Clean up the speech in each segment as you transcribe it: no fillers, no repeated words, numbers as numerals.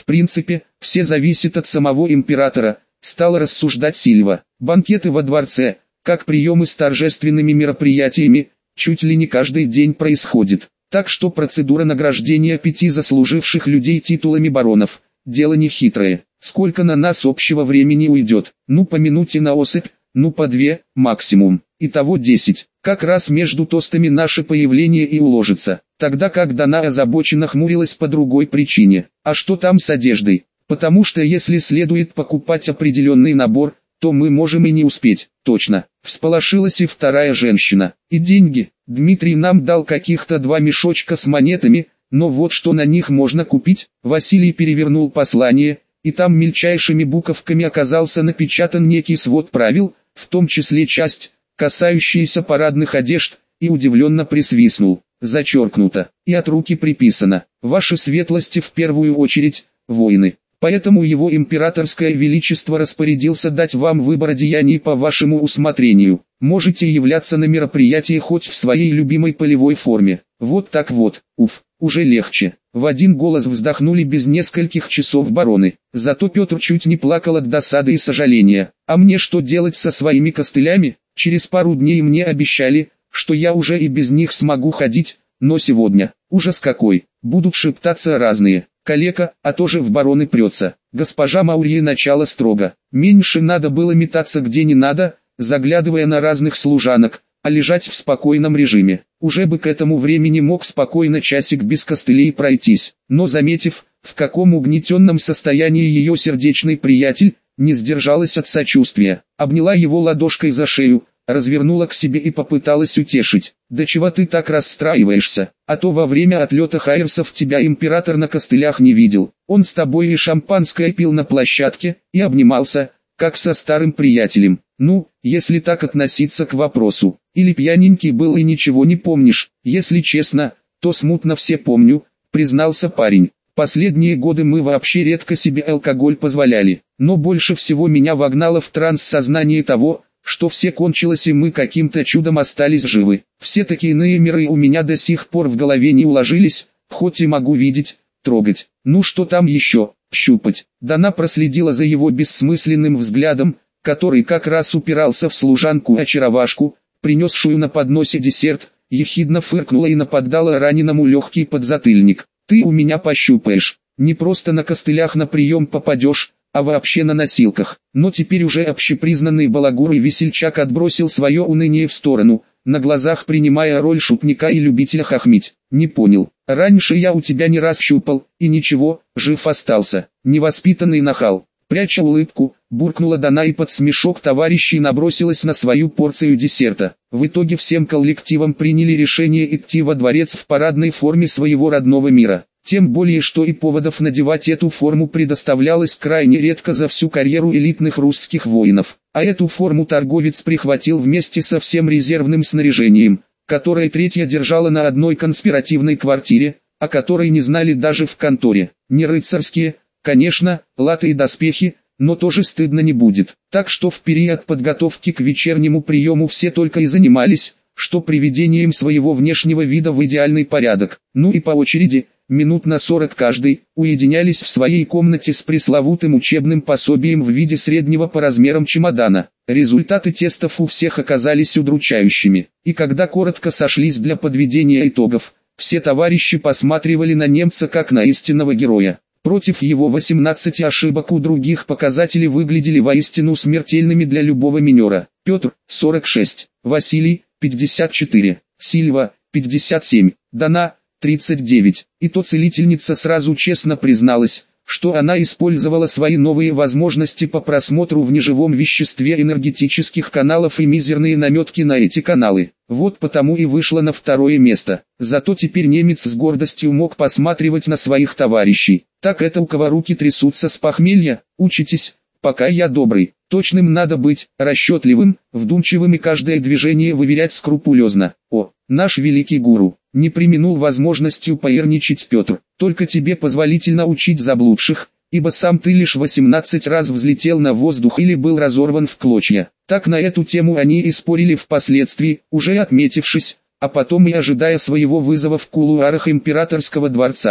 В принципе, все зависит от самого императора, стал рассуждать Сильва. Банкеты во дворце, как приемы с торжественными мероприятиями, чуть ли не каждый день происходит. Так что процедура награждения 5 заслуживших людей титулами баронов – дело не хитрое. Сколько на нас общего времени уйдет? Ну по минуте на особь, ну по 2, максимум. Итого 10. Как раз между тостами наше появление и уложится. Тогда как Дана озабоченно хмурилась по другой причине. А что там с одеждой? Потому что если следует покупать определенный набор, то мы можем и не успеть. Точно. Всполошилась и вторая женщина. И деньги. Дмитрий нам дал каких-то 2 мешочка с монетами, но вот что на них можно купить. Василий перевернул послание, и там мельчайшими буковками оказался напечатан некий свод правил, в том числе часть, касающаяся парадных одежд, и удивленно присвистнул. Зачеркнуто. И от руки приписано. Ваши светлости в первую очередь, воины. Поэтому его императорское величество распорядился дать вам выбор одеяний по вашему усмотрению. Можете являться на мероприятии хоть в своей любимой полевой форме. Вот так вот. Уф, уже легче. В один голос вздохнули без нескольких часов бароны. Зато Петр чуть не плакал от досады и сожаления. А мне что делать со своими костылями? Через пару дней мне обещали, что я уже и без них смогу ходить, но сегодня, ужас какой, будут шептаться разные. Калека, а тоже в бароны прется. Госпожа Маурье начало строго. Меньше надо было метаться где не надо, заглядывая на разных служанок, а лежать в спокойном режиме. Уже бы к этому времени мог спокойно часик без костылей пройтись. Но заметив, в каком угнетенном состоянии ее сердечный приятель, не сдержалась от сочувствия. Обняла его ладошкой за шею, развернула к себе и попыталась утешить. «Да чего ты так расстраиваешься? А то во время отлета хайерсов тебя император на костылях не видел. Он с тобой и шампанское пил на площадке, и обнимался, как со старым приятелем. Ну, если так относиться к вопросу. Или пьяненький был и ничего не помнишь? Если честно, то смутно все помню», признался парень. «Последние годы мы вообще редко себе алкоголь позволяли. Но больше всего меня вогнало в транс сознание того, что все кончилось и мы каким-то чудом остались живы. Все такие иные миры у меня до сих пор в голове не уложились, хоть и могу видеть, трогать. Ну что там еще, щупать?» Дана проследила за его бессмысленным взглядом, который как раз упирался в служанку-очаровашку, принесшую на подносе десерт, ехидно фыркнула и наподдала раненому легкий подзатыльник. «Ты у меня пощупаешь, не просто на костылях на прием попадешь, а вообще на носилках». Но теперь уже общепризнанный балагур и весельчак отбросил свое уныние в сторону, на глазах принимая роль шутника и любителя хохмить. «Не понял, раньше я у тебя не раз щупал, и ничего, жив остался, невоспитанный нахал». Пряча улыбку, буркнула Дана и под смешок товарищей набросилась на свою порцию десерта. В итоге всем коллективом приняли решение идти во дворец в парадной форме своего родного мира. Тем более что и поводов надевать эту форму предоставлялось крайне редко за всю карьеру элитных русских воинов. А эту форму торговец прихватил вместе со всем резервным снаряжением, которое третья держала на одной конспиративной квартире, о которой не знали даже в конторе. Не рыцарские, конечно, латы и доспехи, но тоже стыдно не будет. Так что в период подготовки к вечернему приему все только и занимались, что приведением своего внешнего вида в идеальный порядок. Ну и по очереди, минут на 40 каждый, уединялись в своей комнате с пресловутым учебным пособием в виде среднего по размерам чемодана. Результаты тестов у всех оказались удручающими. И когда коротко сошлись для подведения итогов, все товарищи посматривали на немца как на истинного героя. Против его 18 ошибок у других показатели выглядели воистину смертельными для любого минера. Петр – 46, Василий – 54, Сильва – 57, Дана – 39. И то целительница сразу честно призналась, что она использовала свои новые возможности по просмотру в неживом веществе энергетических каналов и мизерные наметки на эти каналы. Вот потому и вышла на второе место. Зато теперь немец с гордостью мог посматривать на своих товарищей. Так это у кого руки трясутся с похмелья? Учитесь, пока я добрый. Точным надо быть, расчетливым, вдумчивым и каждое движение выверять скрупулезно. О, наш великий гуру, не преминул возможностью поерничать Петр. Только тебе позволительно учить заблудших, ибо сам ты лишь 18 раз взлетел на воздух или был разорван в клочья. Так на эту тему они и спорили впоследствии, уже отметившись, а потом и ожидая своего вызова в кулуарах императорского дворца.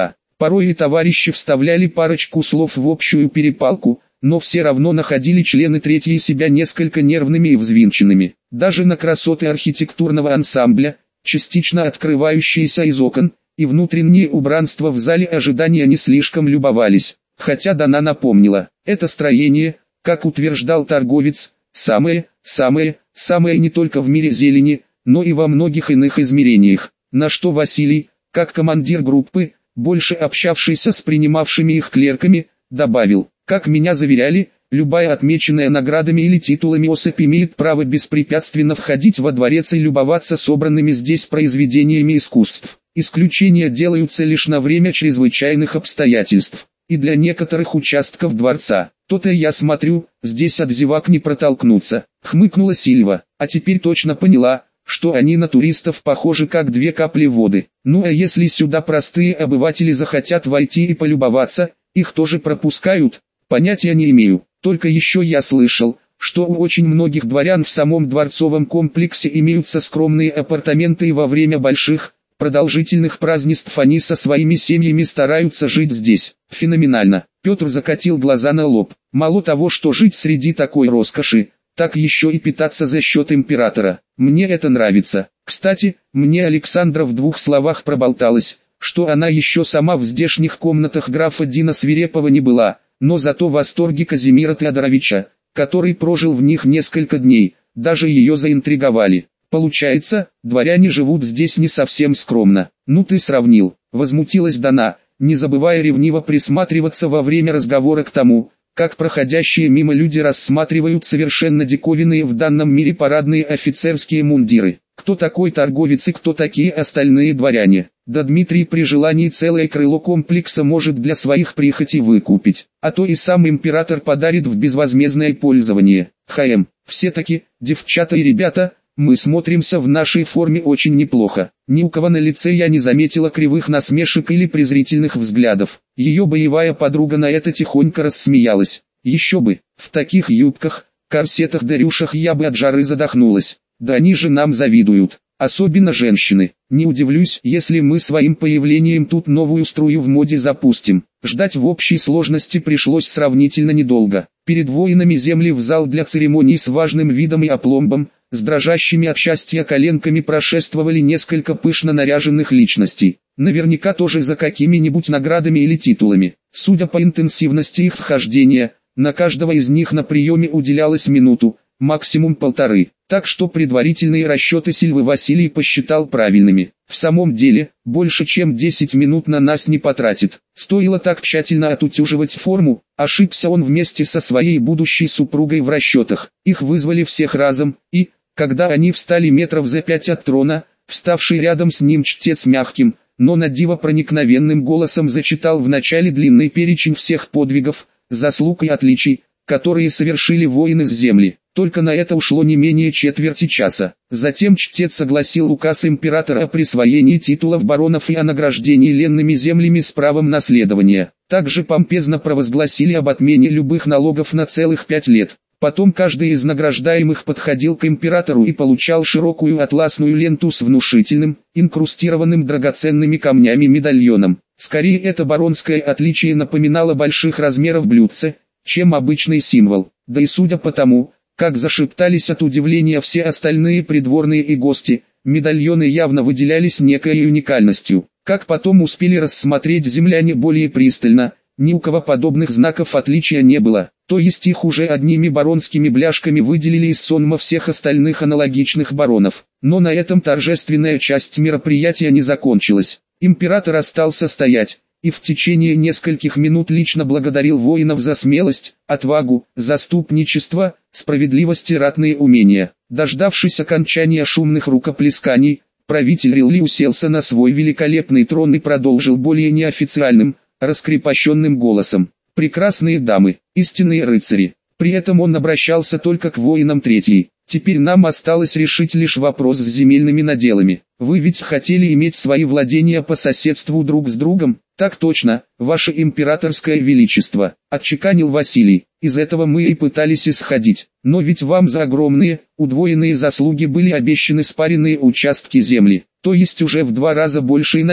Порой и товарищи вставляли парочку слов в общую перепалку, но все равно находили члены третьей себя несколько нервными и взвинченными. Даже на красоты архитектурного ансамбля, частично открывающиеся из окон, и внутреннее убранство в зале ожидания не слишком любовались. Хотя Дана напомнила, это строение, как утверждал торговец, самое не только в мире зелени, но и во многих иных измерениях. На что Василий, как командир группы, больше общавшийся с принимавшими их клерками, добавил: как меня заверяли, любая отмеченная наградами или титулами особь имеет право беспрепятственно входить во дворец и любоваться собранными здесь произведениями искусств. Исключения делаются лишь на время чрезвычайных обстоятельств, и для некоторых участков дворца. То-то я смотрю, здесь от зевак не протолкнуться, хмыкнула Сильва, а теперь точно поняла, что они на туристов похожи как две капли воды. Ну а если сюда простые обыватели захотят войти и полюбоваться, их тоже пропускают? Понятия не имею, только еще я слышал, что у очень многих дворян в самом дворцовом комплексе имеются скромные апартаменты и во время больших, продолжительных празднеств они со своими семьями стараются жить здесь. Феноменально. Петр закатил глаза на лоб. Мало того, что жить среди такой роскоши, так еще и питаться за счет императора. Мне это нравится. Кстати, мне Александра в 2 словах проболталась, что она еще сама в здешних комнатах графа Дина Свирепова не была, но зато в восторге Казимира Теодоровича, который прожил в них несколько дней, даже ее заинтриговали. Получается, дворяне живут здесь не совсем скромно. Ну ты сравнил, возмутилась Дана, не забывая ревниво присматриваться во время разговора к тому, как проходящие мимо люди рассматривают совершенно диковинные в данном мире парадные офицерские мундиры. Кто такой торговец и кто такие остальные дворяне? Да Дмитрий при желании целое крыло комплекса может для своих прихотей выкупить, а то и сам император подарит в безвозмездное пользование. Все-таки, девчата и ребята, мы смотримся в нашей форме очень неплохо. Ни у кого на лице я не заметила кривых насмешек или презрительных взглядов. Ее боевая подруга на это тихонько рассмеялась. Еще бы, в таких юбках, корсетах да рюшах я бы от жары задохнулась. Да они же нам завидуют, особенно женщины. Не удивлюсь, если мы своим появлением тут новую струю в моде запустим. Ждать в общей сложности пришлось сравнительно недолго. Перед воинами земли в зал для церемоний с важным видом и опломбом, с дрожащими от счастья коленками прошествовали несколько пышно наряженных личностей, наверняка тоже за какими-нибудь наградами или титулами. Судя по интенсивности их вхождения, на каждого из них на приеме уделялось минуту, максимум полторы, так что предварительные расчеты Сильвы Василий посчитал правильными. В самом деле, больше чем 10 минут на нас не потратит. Стоило так тщательно отутюживать форму, ошибся он вместе со своей будущей супругой в расчетах. Их вызвали всех разом, и, когда они встали метров за 5 от трона, вставший рядом с ним чтец мягким, но на диво проникновенным голосом зачитал в начале длинный перечень всех подвигов, заслуг и отличий, которые совершили воины с земли. Только на это ушло не менее четверти часа. Затем чтец согласил указ императора о присвоении титулов баронов и о награждении ленными землями с правом наследования. Также помпезно провозгласили об отмене любых налогов на целых 5 лет. Потом каждый из награждаемых подходил к императору и получал широкую атласную ленту с внушительным, инкрустированным драгоценными камнями медальоном. Скорее это баронское отличие напоминало больших размеров блюдце, чем обычный символ. Да и судя по тому, как зашептались от удивления все остальные придворные и гости, медальоны явно выделялись некой уникальностью. Как потом успели рассмотреть земляне более пристально, ни у кого подобных знаков отличия не было, то есть их уже одними баронскими бляшками выделили из сонма всех остальных аналогичных баронов. Но на этом торжественная часть мероприятия не закончилась. Император остался стоять, и в течение нескольких минут лично благодарил воинов за смелость, отвагу, заступничество, справедливость и ратные умения. Дождавшись окончания шумных рукоплесканий, правитель Рилли уселся на свой великолепный трон и продолжил более неофициальным, раскрепощенным голосом. «Прекрасные дамы, истинные рыцари». При этом он обращался только к воинам третьей. «Теперь нам осталось решить лишь вопрос с земельными наделами. Вы ведь хотели иметь свои владения по соседству друг с другом?» «Так точно, ваше императорское величество», — отчеканил Василий. «Из этого мы и пытались исходить. Но ведь вам за огромные, удвоенные заслуги были обещаны спаренные участки земли, то есть уже в 2 раза больший надел.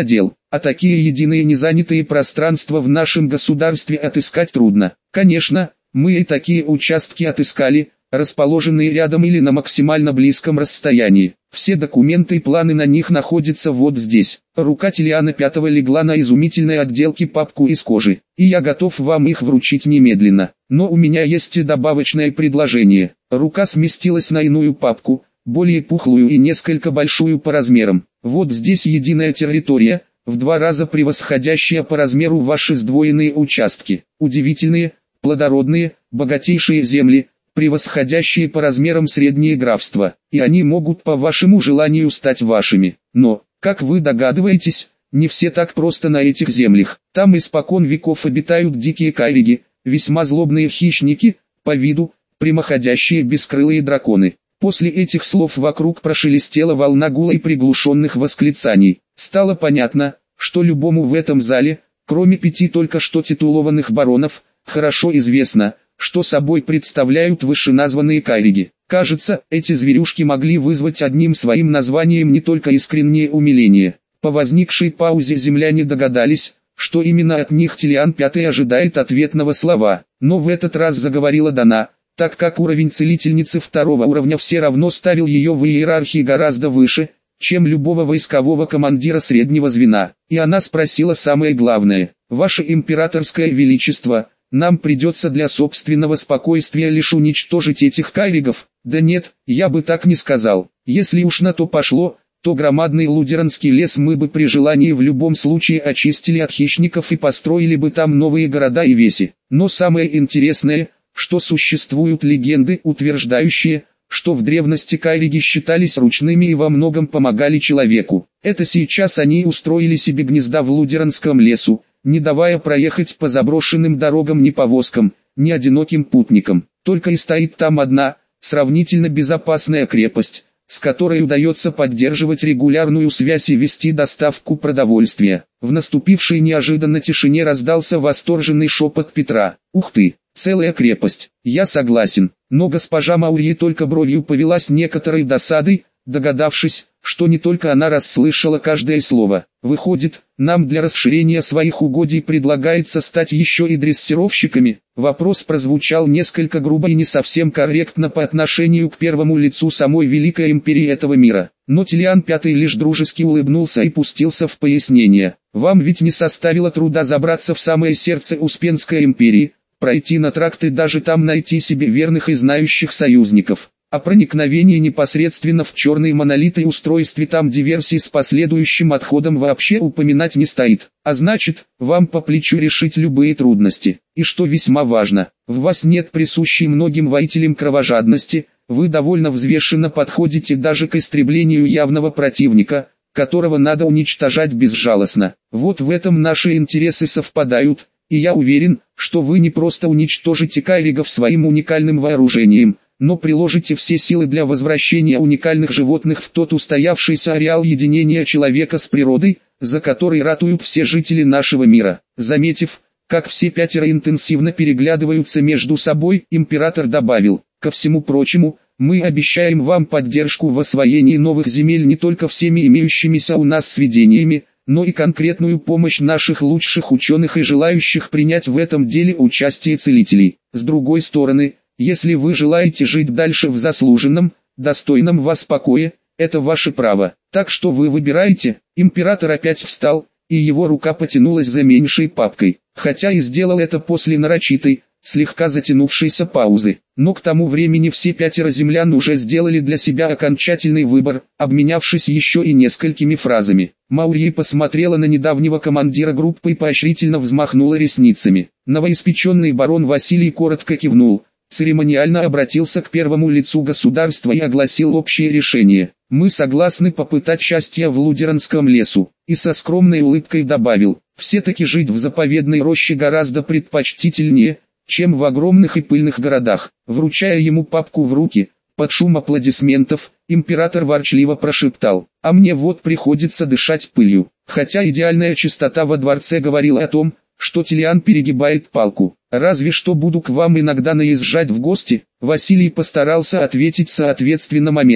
а такие единые незанятые пространства в нашем государстве отыскать трудно. Конечно, мы и такие участки отыскали, расположенные рядом или на максимально близком расстоянии. Все документы и планы на них находятся вот здесь. Рука Тилиана Пятого легла на изумительной отделке папку из кожи, и я готов вам их вручить немедленно. Но у меня есть и добавочное предложение. Рука сместилась на иную папку, более пухлую и несколько большую по размерам. Вот здесь единая территория, в 2 раза превосходящая по размеру ваши сдвоенные участки. Удивительные, плодородные, богатейшие земли, превосходящие по размерам средние графства, и они могут по вашему желанию стать вашими. Но, как вы догадываетесь, не все так просто на этих землях. Там испокон веков обитают дикие кайриги, весьма злобные хищники, по виду, прямоходящие бескрылые драконы. После этих слов вокруг прошелестела волна гула и приглушенных восклицаний. Стало понятно, что любому в этом зале, кроме 5 только что титулованных баронов, хорошо известно, что собой представляют вышеназванные кайриги. Кажется, эти зверюшки могли вызвать одним своим названием не только искреннее умиление. По возникшей паузе земляне догадались, что именно от них Тилиан Пятый ожидает ответного слова. Но в этот раз заговорила Дана, так как уровень целительницы 2-го уровня все равно ставил ее в иерархии гораздо выше, чем любого войскового командира среднего звена. И она спросила самое главное: «Ваше императорское величество, нам придется для собственного спокойствия лишь уничтожить этих кайригов?» «Да нет, я бы так не сказал. Если уж на то пошло, то громадный Лудеранский лес мы бы при желании в любом случае очистили от хищников и построили бы там новые города и веси. Но самое интересное, что существуют легенды, утверждающие, что в древности кайриги считались ручными и во многом помогали человеку. Это сейчас они устроили себе гнезда в Лудеранском лесу, не давая проехать по заброшенным дорогам ни повозкам, ни одиноким путникам. Только и стоит там одна, сравнительно безопасная крепость, с которой удается поддерживать регулярную связь и вести доставку продовольствия. В наступившей неожиданно тишине раздался восторженный шепот Петра: «Ух ты, целая крепость!» «Я согласен», но госпожа Маурье только бровью повела с некоторой досадой, догадавшись, что не только она расслышала каждое слово. «Выходит, нам для расширения своих угодий предлагается стать еще и дрессировщиками?» Вопрос прозвучал несколько грубо и не совсем корректно по отношению к первому лицу самой великой империи этого мира. Но Тилиан Пятый лишь дружески улыбнулся и пустился в пояснение. «Вам ведь не составило труда забраться в самое сердце Успенской империи, пройти на тракт и даже там найти себе верных и знающих союзников. О проникновении непосредственно в черные монолиты и устройстве там диверсий с последующим отходом вообще упоминать не стоит. А значит, вам по плечу решить любые трудности. И что весьма важно, в вас нет присущей многим воителям кровожадности, вы довольно взвешенно подходите даже к истреблению явного противника, которого надо уничтожать безжалостно. Вот в этом наши интересы совпадают, и я уверен, что вы не просто уничтожите кайригов своим уникальным вооружением, но приложите все силы для возвращения уникальных животных в тот устоявшийся ареал единения человека с природой, за который ратуют все жители нашего мира». Заметив, как все 5 интенсивно переглядываются между собой, император добавил: «Ко всему прочему, мы обещаем вам поддержку в освоении новых земель не только всеми имеющимися у нас сведениями, но и конкретную помощь наших лучших ученых и желающих принять в этом деле участие целителей. С другой стороны, если вы желаете жить дальше в заслуженном, достойном вас покое, это ваше право. Так что вы выбираете». Император опять встал, и его рука потянулась за меньшей папкой, хотя и сделал это после нарочитой, слегка затянувшейся паузы. Но к тому времени все 5 землян уже сделали для себя окончательный выбор, обменявшись еще и несколькими фразами. Маурье посмотрела на недавнего командира группы и поощрительно взмахнула ресницами. Новоиспеченный барон Василий коротко кивнул, церемониально обратился к первому лицу государства и огласил общее решение: «Мы согласны попытать счастье в Лудеранском лесу», и со скромной улыбкой добавил: «Все-таки жить в заповедной роще гораздо предпочтительнее, чем в огромных и пыльных городах». Вручая ему папку в руки, под шум аплодисментов, император ворчливо прошептал: «А мне вот приходится дышать пылью». Хотя идеальная чистота во дворце говорила о том, что Тилиан перегибает палку. «Разве что буду к вам иногда наезжать в гости», Василий постарался ответить соответственно моменту.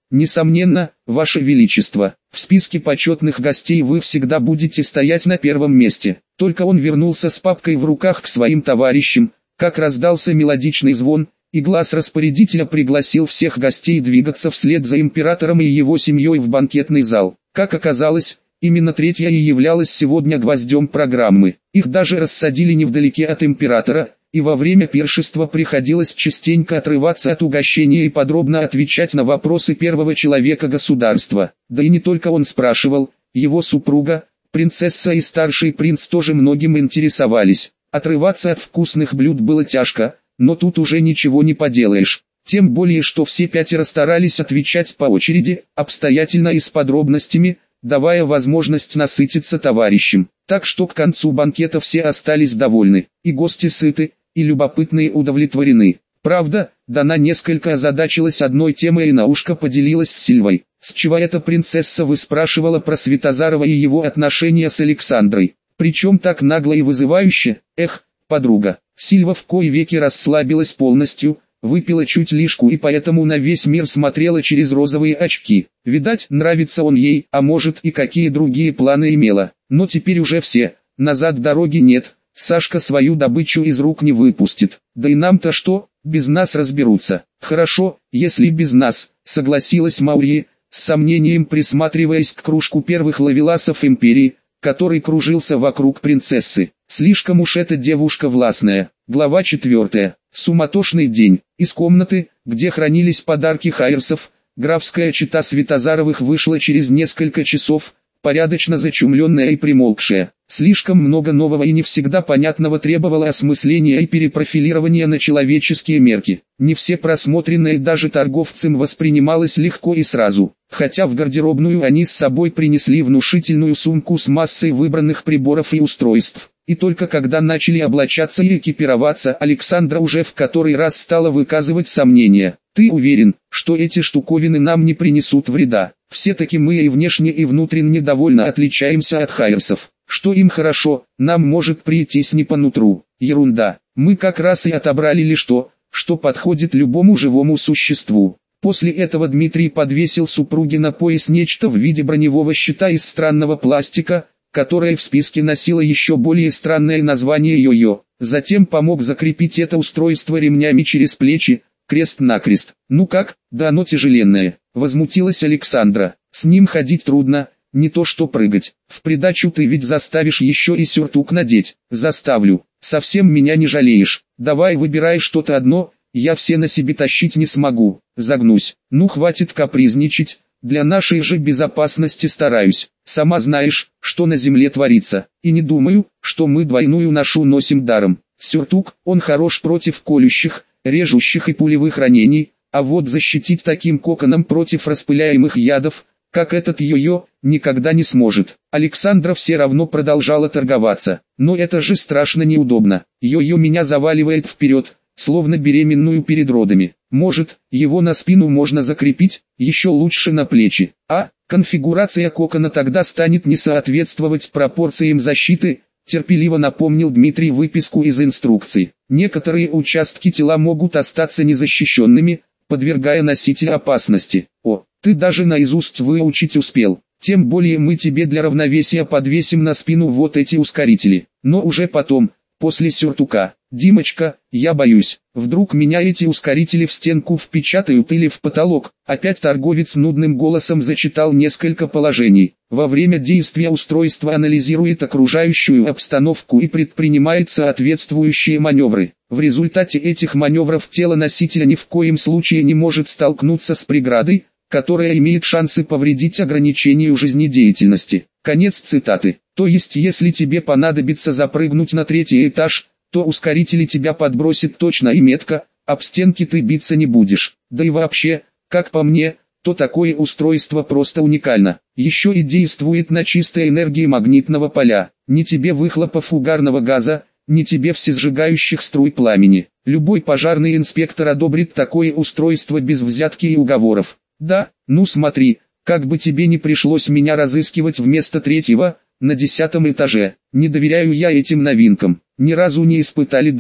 Несомненно, Ваше Величество, в списке почетных гостей вы всегда будете стоять на первом месте. Только он вернулся с папкой в руках к своим товарищам, как раздался мелодичный звон, и глаз распорядителя пригласил всех гостей двигаться вслед за императором и его семьей в банкетный зал. Как оказалось, именно третья и являлась сегодня гвоздем программы. Их даже рассадили невдалеке от императора, и во время пиршества приходилось частенько отрываться от угощения и подробно отвечать на вопросы первого человека государства. Да и не только он спрашивал, его супруга, принцесса и старший принц тоже многим интересовались. Отрываться от вкусных блюд было тяжко, но тут уже ничего не поделаешь. Тем более, что все пятеро старались отвечать по очереди, обстоятельно и с подробностями, давая возможность насытиться товарищам. Так что к концу банкета все остались довольны, и гости сыты, и любопытные удовлетворены. Правда, Дана несколько озадачилась одной темой и на ушко поделилась с Сильвой. С чего эта принцесса выспрашивала про Светозарова и его отношения с Александрой? Причем так нагло и вызывающе. Эх, подруга. Сильва в кои веки расслабилась полностью, выпила чуть лишку и поэтому на весь мир смотрела через розовые очки. Видать, нравится он ей, а может и какие другие планы имела. Но теперь уже все, назад дороги нет, Сашка свою добычу из рук не выпустит. Да и нам-то что, без нас разберутся. Хорошо, если без нас, согласилась Маурия, с сомнением присматриваясь к кружку первых ловеласов империи, который кружился вокруг принцессы. Слишком уж эта девушка властная. Глава 4. Суматошный день. Из комнаты, где хранились подарки Хайерсов, графская чета Светозаровых вышла через несколько часов, порядочно зачумленная и примолкшая. Слишком много нового и не всегда понятного требовало осмысления и перепрофилирования на человеческие мерки. Не все просмотренное даже торговцам воспринималось легко и сразу, хотя в гардеробную они с собой принесли внушительную сумку с массой выбранных приборов и устройств. И только когда начали облачаться и экипироваться, Александра уже в который раз стала выказывать сомнения. «Ты уверен, что эти штуковины нам не принесут вреда? Все-таки мы и внешне и внутренне довольно отличаемся от хайерсов. Что им хорошо, нам может прийтись не по нутру. Ерунда. Мы как раз и отобрали лишь то, что подходит любому живому существу». После этого Дмитрий подвесил супруге на пояс нечто в виде броневого щита из странного пластика, которое в списке носило еще более странное название йо-йо. Затем помог закрепить это устройство ремнями через плечи, крест-накрест. «Ну как, да оно тяжеленное», — возмутилась Александра. «С ним ходить трудно, не то что прыгать. В придачу ты ведь заставишь еще и сюртук надеть». «Заставлю. Совсем меня не жалеешь. Давай выбирай что-то одно, я все на себе тащить не смогу». «Загнусь. Ну хватит капризничать. Для нашей же безопасности стараюсь. Сама знаешь, что на земле творится. И не думаю, что мы двойную ношу носим даром. Сюртук, он хорош против колющих, режущих и пулевых ранений, а вот защитить таким коконом против распыляемых ядов, как этот йо-йо, никогда не сможет». Александра все равно продолжала торговаться. «Но это же страшно неудобно. Йо-йо меня заваливает вперед, словно беременную перед родами. Может, его на спину можно закрепить, еще лучше на плечи. А, конфигурация кокона тогда станет не соответствовать пропорциям защиты», терпеливо напомнил Дмитрий выписку из инструкций. «Некоторые участки тела могут остаться незащищенными, подвергая носителя опасности». «О, ты даже наизусть выучить успел. Тем более мы тебе для равновесия подвесим на спину вот эти ускорители. Но уже потом, после сюртука. Димочка, я боюсь, вдруг меня эти ускорители в стенку впечатают или в потолок». Опять торговец нудным голосом зачитал несколько положений. Во время действия устройство анализирует окружающую обстановку и предпринимает соответствующие маневры. В результате этих маневров тело носителя ни в коем случае не может столкнуться с преградой, которая имеет шансы повредить ограничению жизнедеятельности. Конец цитаты. То есть если тебе понадобится запрыгнуть на 3-й этаж, то ускорители тебя подбросит точно и метко, об стенки ты биться не будешь. Да и вообще, как по мне, то такое устройство просто уникально. Еще и действует на чистой энергии магнитного поля. Ни тебе выхлопов угарного газа, ни тебе всесжигающих струй пламени. Любой пожарный инспектор одобрит такое устройство без взятки и уговоров. Да, ну смотри, как бы тебе не пришлось меня разыскивать вместо 3-го, на 10-м этаже. Не доверяю я этим новинкам. Ни разу не испытали даже.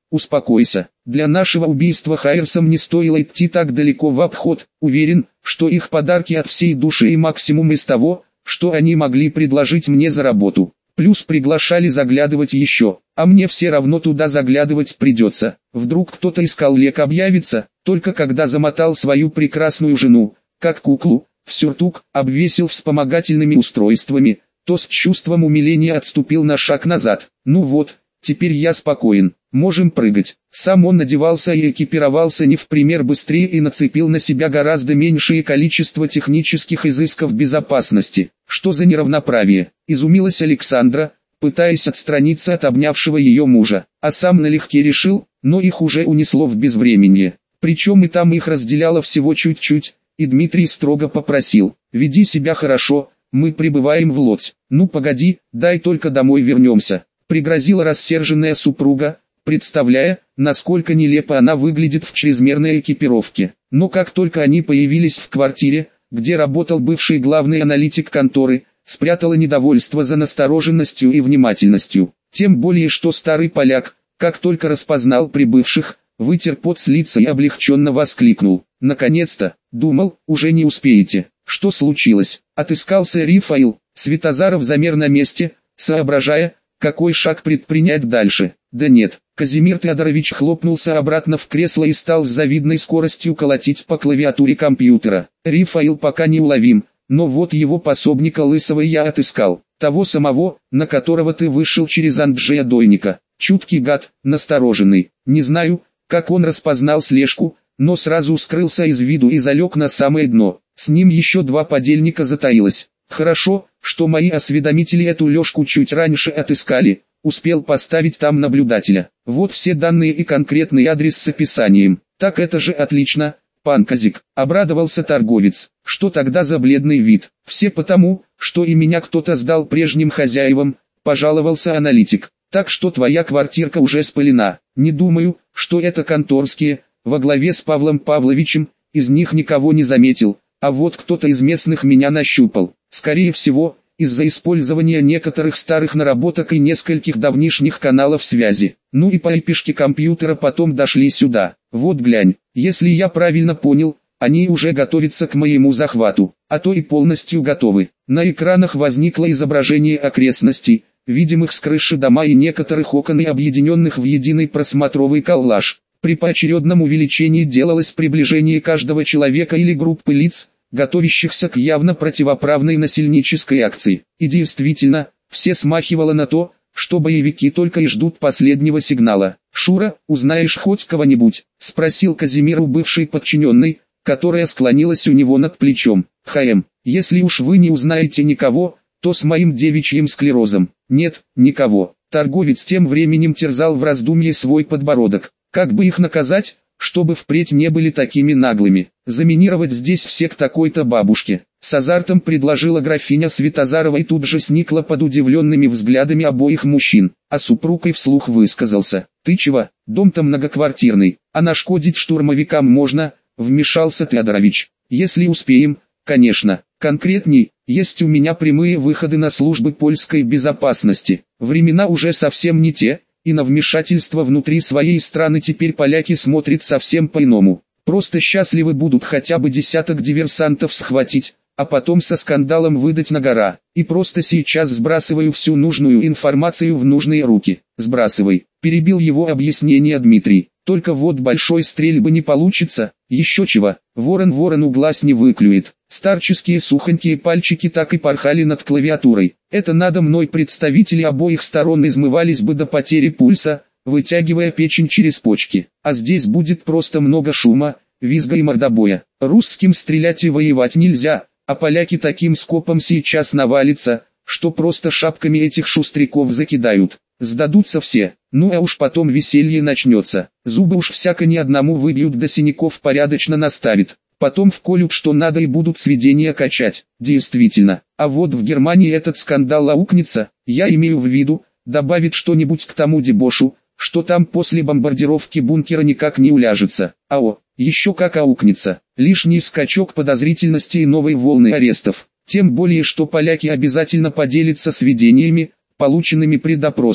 успокойся. Для нашего убийства Хайерсам не стоило идти так далеко в обход. Уверен, что их подарки от всей души и максимум из того, что они могли предложить мне за работу. Плюс приглашали заглядывать еще, а мне все равно туда заглядывать придется. Вдруг кто-то из коллег объявится, только когда замотал свою прекрасную жену, как куклу, в сюртук, обвесил вспомогательными устройствами, то с чувством умиления отступил на шаг назад. Ну вот, теперь я спокоен, можем прыгать. Сам он надевался и экипировался не в пример быстрее и нацепил на себя гораздо меньшее количество технических изысков безопасности. Что за неравноправие? Изумилась Александра, пытаясь отстраниться от обнявшего ее мужа, а сам налегке решил, но их уже унесло в безвременье. Причем и там их разделяло всего чуть-чуть, и Дмитрий строго попросил: «Веди себя хорошо, мы прибываем в Лодзь». «Ну погоди, дай только домой вернемся», пригрозила рассерженная супруга, представляя, насколько нелепо она выглядит в чрезмерной экипировке. Но как только они появились в квартире, где работал бывший главный аналитик конторы, спрятала недовольство за настороженностью и внимательностью. Тем более что старый поляк, как только распознал прибывших, вытер пот с лица и облегченно воскликнул: «Наконец-то, думал, уже не успеете». «Что случилось?» Отыскался Рафаил. Светозаров замер на месте, соображая, какой шаг предпринять дальше. «Да нет». Казимир Теодорович хлопнулся обратно в кресло и стал с завидной скоростью колотить по клавиатуре компьютера. «Рафаил пока не уловим, но вот его пособника Лысого я отыскал. Того самого, на которого ты вышел через Анджея Дойника. Чуткий гад, настороженный. Не знаю, как он распознал слежку, но сразу скрылся из виду и залег на самое дно. С ним еще 2 подельника затаилось. Хорошо, что мои осведомители эту лёжку чуть раньше отыскали, успел поставить там наблюдателя. Вот все данные и конкретный адрес с описанием». «Так это же отлично, пан Казик», — обрадовался торговец. «Что тогда за бледный вид?» «Все потому, что и меня кто-то сдал прежним хозяевам», — пожаловался аналитик. «Так что твоя квартирка уже спалена. Не думаю, что это конторские, во главе с Павлом Павловичем, из них никого не заметил, а вот кто-то из местных меня нащупал. Скорее всего, из-за использования некоторых старых наработок и нескольких давнишних каналов связи. Ну и по IP-шке компьютера потом дошли сюда. Вот глянь, если я правильно понял, они уже готовятся к моему захвату, а то и полностью готовы». На экранах возникло изображение окрестностей, видимых с крыши дома и некоторых окон и объединенных в единый просмотровый коллаж. При поочередном увеличении делалось приближение каждого человека или группы лиц, готовящихся к явно противоправной насильнической акции. И действительно, все смахивало на то, что боевики только и ждут последнего сигнала. «Шура, узнаешь хоть кого-нибудь?» — спросил Казимир у бывшей подчиненной, которая склонилась у него над плечом. «ХМ, если уж вы не узнаете никого, то с моим девичьим склерозом». «Нет, никого». Торговец тем временем терзал в раздумье свой подбородок. Как бы их наказать, чтобы впредь не были такими наглыми? Заминировать здесь все к такой-то бабушке. С азартом предложила графиня Светозарова и тут же сникла под удивленными взглядами обоих мужчин. А супруг и вслух высказался: «Ты чего, дом-то многоквартирный, а нашкодить штурмовикам можно», вмешался Теодорович. «Если успеем, конечно. Конкретней, есть у меня прямые выходы на службы польской безопасности. Времена уже совсем не те, и на вмешательство внутри своей страны теперь поляки смотрят совсем по-иному. Просто счастливы будут хотя бы десяток диверсантов схватить, а потом со скандалом выдать на гора. И просто сейчас сбрасываю всю нужную информацию в нужные руки». «Сбрасывай», — перебил его объяснение Дмитрий. «Только вот большой стрельбы не получится, еще чего, ворон ворону глаз не выклюет». Старческие сухонькие пальчики так и порхали над клавиатурой. «Это надо мной представители обоих сторон измывались бы до потери пульса, вытягивая печень через почки. А здесь будет просто много шума, визга и мордобоя. Русским стрелять и воевать нельзя, а поляки таким скопом сейчас навалятся, что просто шапками этих шустряков закидают. Сдадутся все, ну а уж потом веселье начнется. Зубы уж всяко ни одному выбьют, до синяков порядочно наставит. Потом вколют что надо и будут сведения качать». Действительно, а вот в Германии этот скандал аукнется, я имею в виду, добавит что-нибудь к тому дебошу, что там после бомбардировки бункера никак не уляжется. Еще как аукнется. Лишний скачок подозрительности и новые волны арестов. Тем более что поляки обязательно поделятся сведениями, полученными при допросах.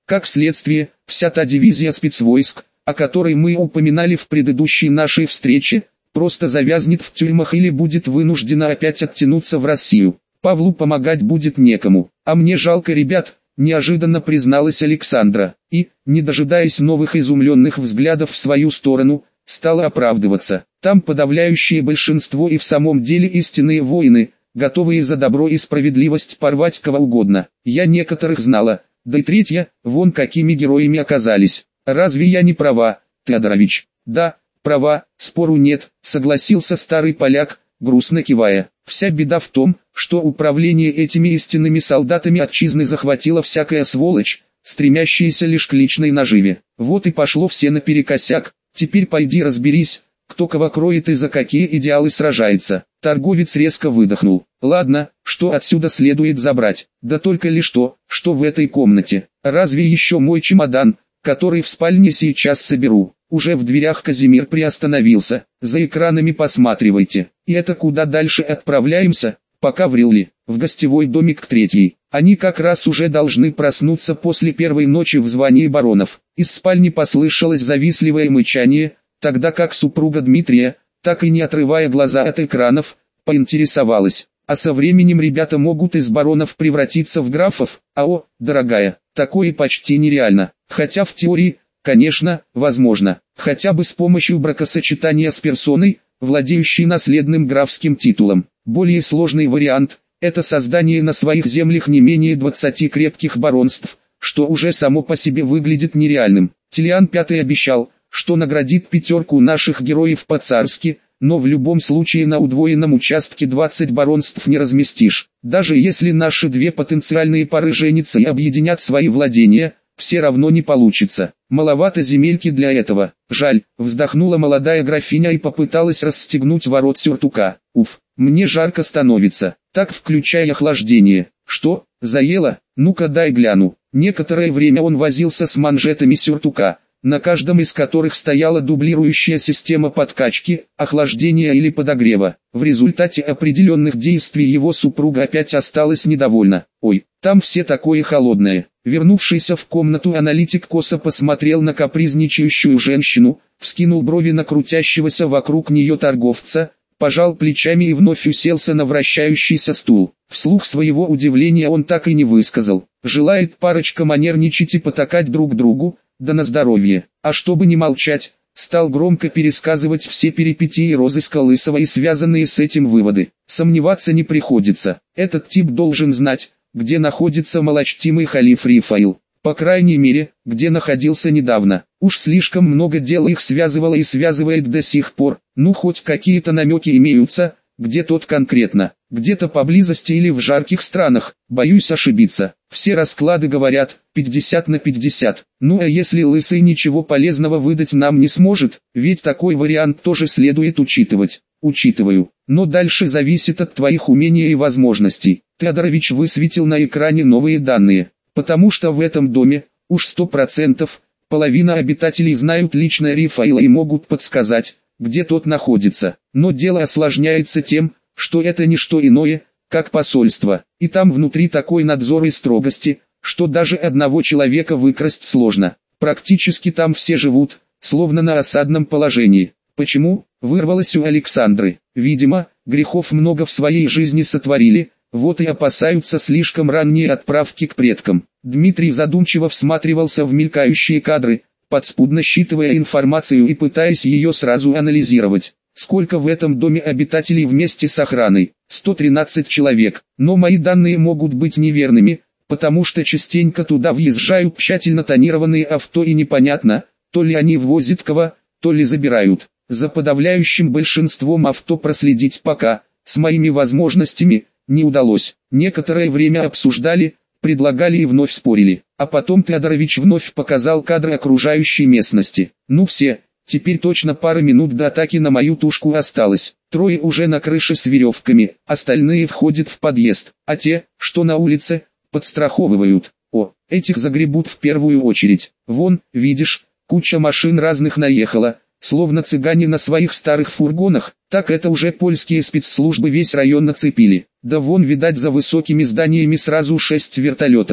Как следствие, вся та дивизия спецвойск, о которой мы упоминали в предыдущей нашей встрече, просто завязнет в тюрьмах или будет вынуждена опять оттянуться в Россию. Павлу помогать будет некому, а мне жалко ребят, неожиданно призналась Александра, и, не дожидаясь новых изумленных взглядов в свою сторону, стала оправдываться. Там подавляющее большинство и в самом деле истинные воины, готовые за добро и справедливость порвать кого угодно. Я некоторых знала, да и третья, вон какими героями оказались. Разве я не права, Теодорович? Да, права, спору нет, согласился старый поляк, грустно кивая. Вся беда в том, что управление этими истинными солдатами отчизны захватила всякая сволочь, стремящаяся лишь к личной наживе. Вот и пошло все наперекосяк. Теперь пойди разберись, кто кого кроет и за какие идеалы сражается. Торговец резко выдохнул. Ладно, что отсюда следует забрать? Да только лишь то, что в этой комнате. Разве еще мой чемодан, который в спальне сейчас соберу? Уже в дверях Казимир приостановился. За экранами посматривайте. И это куда дальше отправляемся? Пока вряд ли. В гостевой домик к третьей. Они как раз уже должны проснуться после первой ночи в звании баронов. Из спальни послышалось завистливое мычание, тогда как супруга Дмитрия, так и не отрывая глаза от экранов, поинтересовалась. А со временем ребята могут из баронов превратиться в графов? О, дорогая, такое почти нереально. Хотя в теории, конечно, возможно. Хотя бы с помощью бракосочетания с персоной, владеющей наследным графским титулом. Более сложный вариант – это создание на своих землях не менее 20 крепких баронств, что уже само по себе выглядит нереальным. Тилиан Пятый обещал, что наградит 5 наших героев по-царски, но в любом случае на удвоенном участке 20 баронств не разместишь. Даже если наши 2 потенциальные пары женятся и объединят свои владения, все равно не получится. Маловато земельки для этого. Жаль, вздохнула молодая графиня и попыталась расстегнуть ворот сюртука. Уф, мне жарко становится. Так включай охлаждение. Что, заело? Ну-ка дай гляну. Некоторое время он возился с манжетами сюртука, на каждом из которых стояла дублирующая система подкачки, охлаждения или подогрева. В результате определенных действий его супруга опять осталась недовольна. Ой, там все такое холодное. Вернувшийся в комнату аналитик косо посмотрел на капризничающую женщину, вскинул брови на крутящегося вокруг нее торговца, пожал плечами и вновь уселся на вращающийся стул. Вслух своего удивления он так и не высказал. Желает парочка манерничать и потакать друг другу, да на здоровье. А чтобы не молчать, стал громко пересказывать все перипетии розыска Лысого и связанные с этим выводы. Сомневаться не приходится. Этот тип должен знать, где находится малочтимый халиф Рифаил. По крайней мере, где находился недавно. Уж слишком много дел их связывало и связывает до сих пор. Ну хоть какие-то намеки имеются, где тот конкретно. Где-то поблизости или в жарких странах. Боюсь ошибиться. Все расклады говорят 50 на 50. Ну а если Лысый ничего полезного выдать нам не сможет, ведь такой вариант тоже следует учитывать. Учитываю. Но дальше зависит от твоих умений и возможностей. Теодорович высветил на экране новые данные. Потому что в этом доме, уж 100%, половина обитателей знают лично Рифаила и могут подсказать, где тот находится. Но дело осложняется тем, что это не что иное, как посольство. И там внутри такой надзор и строгости, что даже одного человека выкрасть сложно. Практически там все живут, словно на осадном положении. Почему? Вырвалось у Александры. Видимо, грехов много в своей жизни сотворили, вот и опасаются слишком ранней отправки к предкам. Дмитрий задумчиво всматривался в мелькающие кадры, подспудно считывая информацию и пытаясь ее сразу анализировать. Сколько в этом доме обитателей вместе с охраной? 113 человек. Но мои данные могут быть неверными, потому что частенько туда въезжают тщательно тонированные авто и непонятно, то ли они ввозят кого, то ли забирают. За подавляющим большинством авто проследить пока, с моими возможностями, не удалось. Некоторое время обсуждали, предлагали и вновь спорили. А потом Теодорович вновь показал кадры окружающей местности. Ну все, теперь точно пара минут до атаки на мою тушку осталось. 3 уже на крыше с веревками, остальные входят в подъезд. А те, что на улице, подстраховывают. О, этих загребут в первую очередь. Вон, видишь, куча машин разных наехала, словно цыгане на своих старых фургонах. Так это уже польские спецслужбы весь район нацепили. Да вон видать за высокими зданиями сразу 6 вертолетов.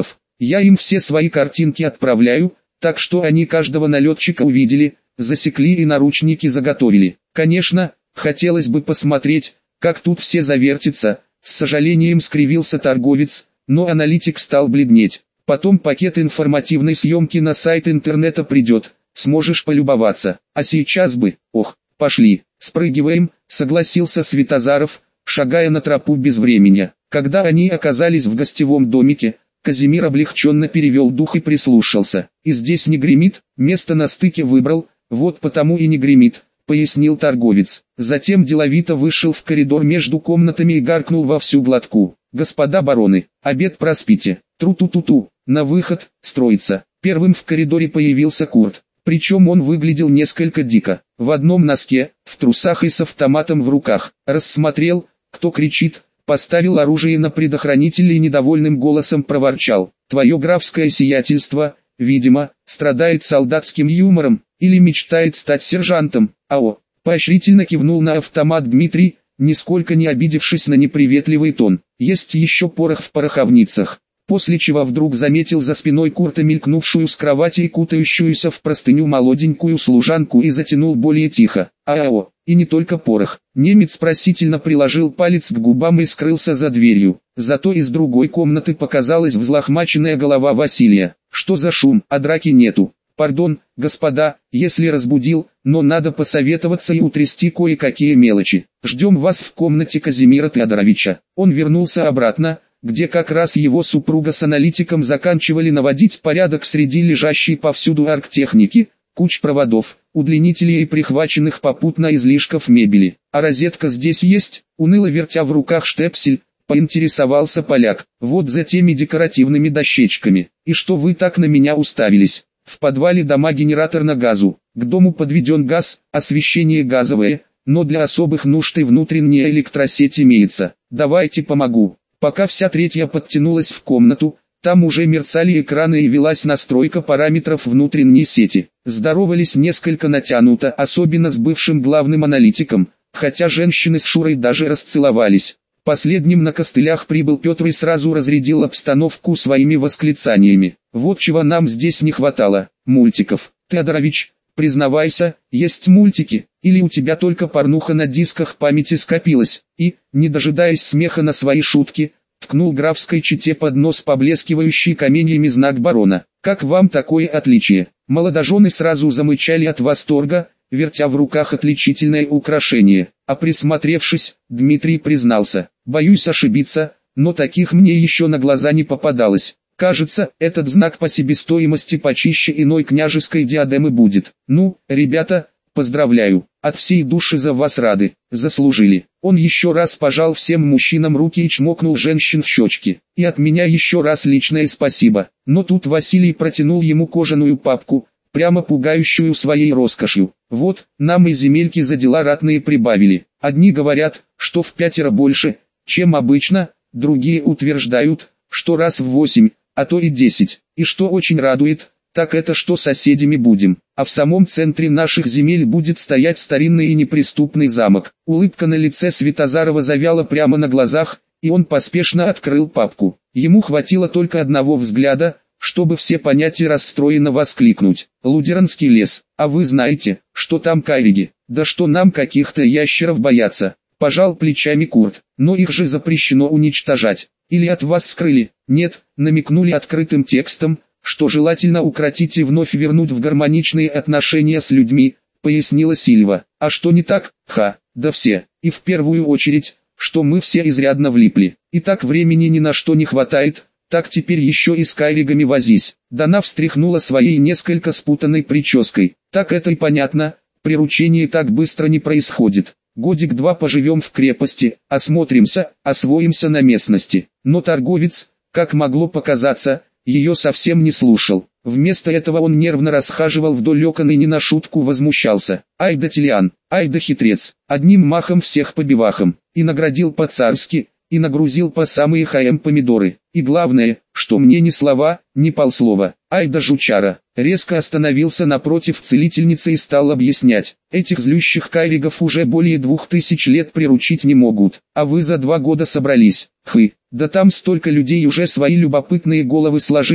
Я им все свои картинки отправляю, так что они каждого налетчика увидели, засекли и наручники заготовили. Конечно, хотелось бы посмотреть, как тут все завертятся, с сожалением скривился торговец, но аналитик стал бледнеть. Потом пакет информативной съемки на сайт интернета придет, сможешь полюбоваться. А сейчас бы, пошли, спрыгиваем, согласился Светозаров, шагая на тропу без времени. Когда они оказались в гостевом домике, Казимир облегченно перевел дух и прислушался. И здесь не гремит, место на стыке выбрал, вот потому и не гремит, пояснил торговец. Затем деловито вышел в коридор между комнатами и гаркнул во всю глотку. Господа бароны, обед проспите, тру-ту-ту-ту, на выход, строиться. Первым в коридоре появился Курт. Причем он выглядел несколько дико. В одном носке, в трусах и с автоматом в руках. Рассмотрел, кто кричит, поставил оружие на предохранитель и недовольным голосом проворчал. Твое графское сиятельство, видимо, страдает солдатским юмором, или мечтает стать сержантом. Поощрительно кивнул на автомат Дмитрий, нисколько не обидевшись на неприветливый тон. Есть еще порох в пороховницах. После чего вдруг заметил за спиной Курта мелькнувшую с кровати и кутающуюся в простыню молоденькую служанку и затянул более тихо. И не только порох. Немец просительно приложил палец к губам и скрылся за дверью. Зато из другой комнаты показалась взлохмаченная голова Василия. Что за шум? А драки нету. Пардон, господа, если разбудил, но надо посоветоваться и утрясти кое-какие мелочи. Ждем вас в комнате Казимира Теодоровича. Он вернулся обратно, где как раз его супруга с аналитиком заканчивали наводить порядок среди лежащей повсюду арктехники, куч проводов, удлинителей и прихваченных попутно излишков мебели. А розетка здесь есть? Уныло вертя в руках штепсель, поинтересовался поляк. Вот за теми декоративными дощечками. И что вы так на меня уставились? В подвале дома генератор на газу. К дому подведен газ, освещение газовое, но для особых нужд и внутренняя электросеть имеется. Давайте помогу. Пока вся третья подтянулась в комнату, там уже мерцали экраны и велась настройка параметров внутренней сети. Здоровались несколько натянуто, особенно с бывшим главным аналитиком, хотя женщины с Шурой даже расцеловались. Последним на костылях прибыл Петр и сразу разрядил обстановку своими восклицаниями. Вот чего нам здесь не хватало, мультиков. Теодорович, признавайся, есть мультики, или у тебя только порнуха на дисках памяти скопилась? И, не дожидаясь смеха на свои шутки, ткнул графской чете под нос поблескивающий каменьями знак барона. Как вам такое отличие? Молодожены сразу замычали от восторга, вертя в руках отличительное украшение. А присмотревшись, Дмитрий признался: боюсь ошибиться, но таких мне еще на глаза не попадалось. Кажется, этот знак по себестоимости почище иной княжеской диадемы будет. Ну, ребята, поздравляю, от всей души за вас рады, заслужили. Он еще раз пожал всем мужчинам руки и чмокнул женщин в щечки. И от меня еще раз личное спасибо. Но тут Василий протянул ему кожаную папку, прямо пугающую своей роскошью. Вот, нам и земельки за дела ратные прибавили. Одни говорят, что в 5 больше, чем обычно, другие утверждают, что раз в 8, а то и 10. И что очень радует, так это что соседями будем. А в самом центре наших земель будет стоять старинный и неприступный замок. Улыбка на лице Светозарова завяла прямо на глазах, и он поспешно открыл папку. Ему хватило только одного взгляда, чтобы все понять и расстроенно воскликнуть. Лудеранский лес, а вы знаете, что там кайриги? Да что нам каких-то ящеров бояться? Пожал плечами Курт. Но их же запрещено уничтожать. Или от вас скрыли? Нет, намекнули открытым текстом, что желательно укротить и вновь вернуть в гармоничные отношения с людьми, пояснила Сильва. А что не так? Да все. И в первую очередь, что мы все изрядно влипли. И так времени ни на что не хватает. Так теперь еще и с кайригами возись. Дана встряхнула своей несколько спутанной прической. Так это и понятно, приручение так быстро не происходит. Годик-два поживем в крепости, осмотримся, освоимся на местности. Но торговец, как могло показаться, ее совсем не слушал. Вместо этого он нервно расхаживал вдоль окон и не на шутку возмущался. Ай да Тилиан, ай да хитрец, одним махом всех побивахом. И наградил по-царски, и нагрузил по самые помидоры. И главное, что мне ни слова, ни полслова. Ай да жучара. Резко остановился напротив целительницы и стал объяснять. Этих злющих кайригов уже более 2000 лет приручить не могут. А вы за 2 года собрались. Да там столько людей уже свои любопытные головы сложили,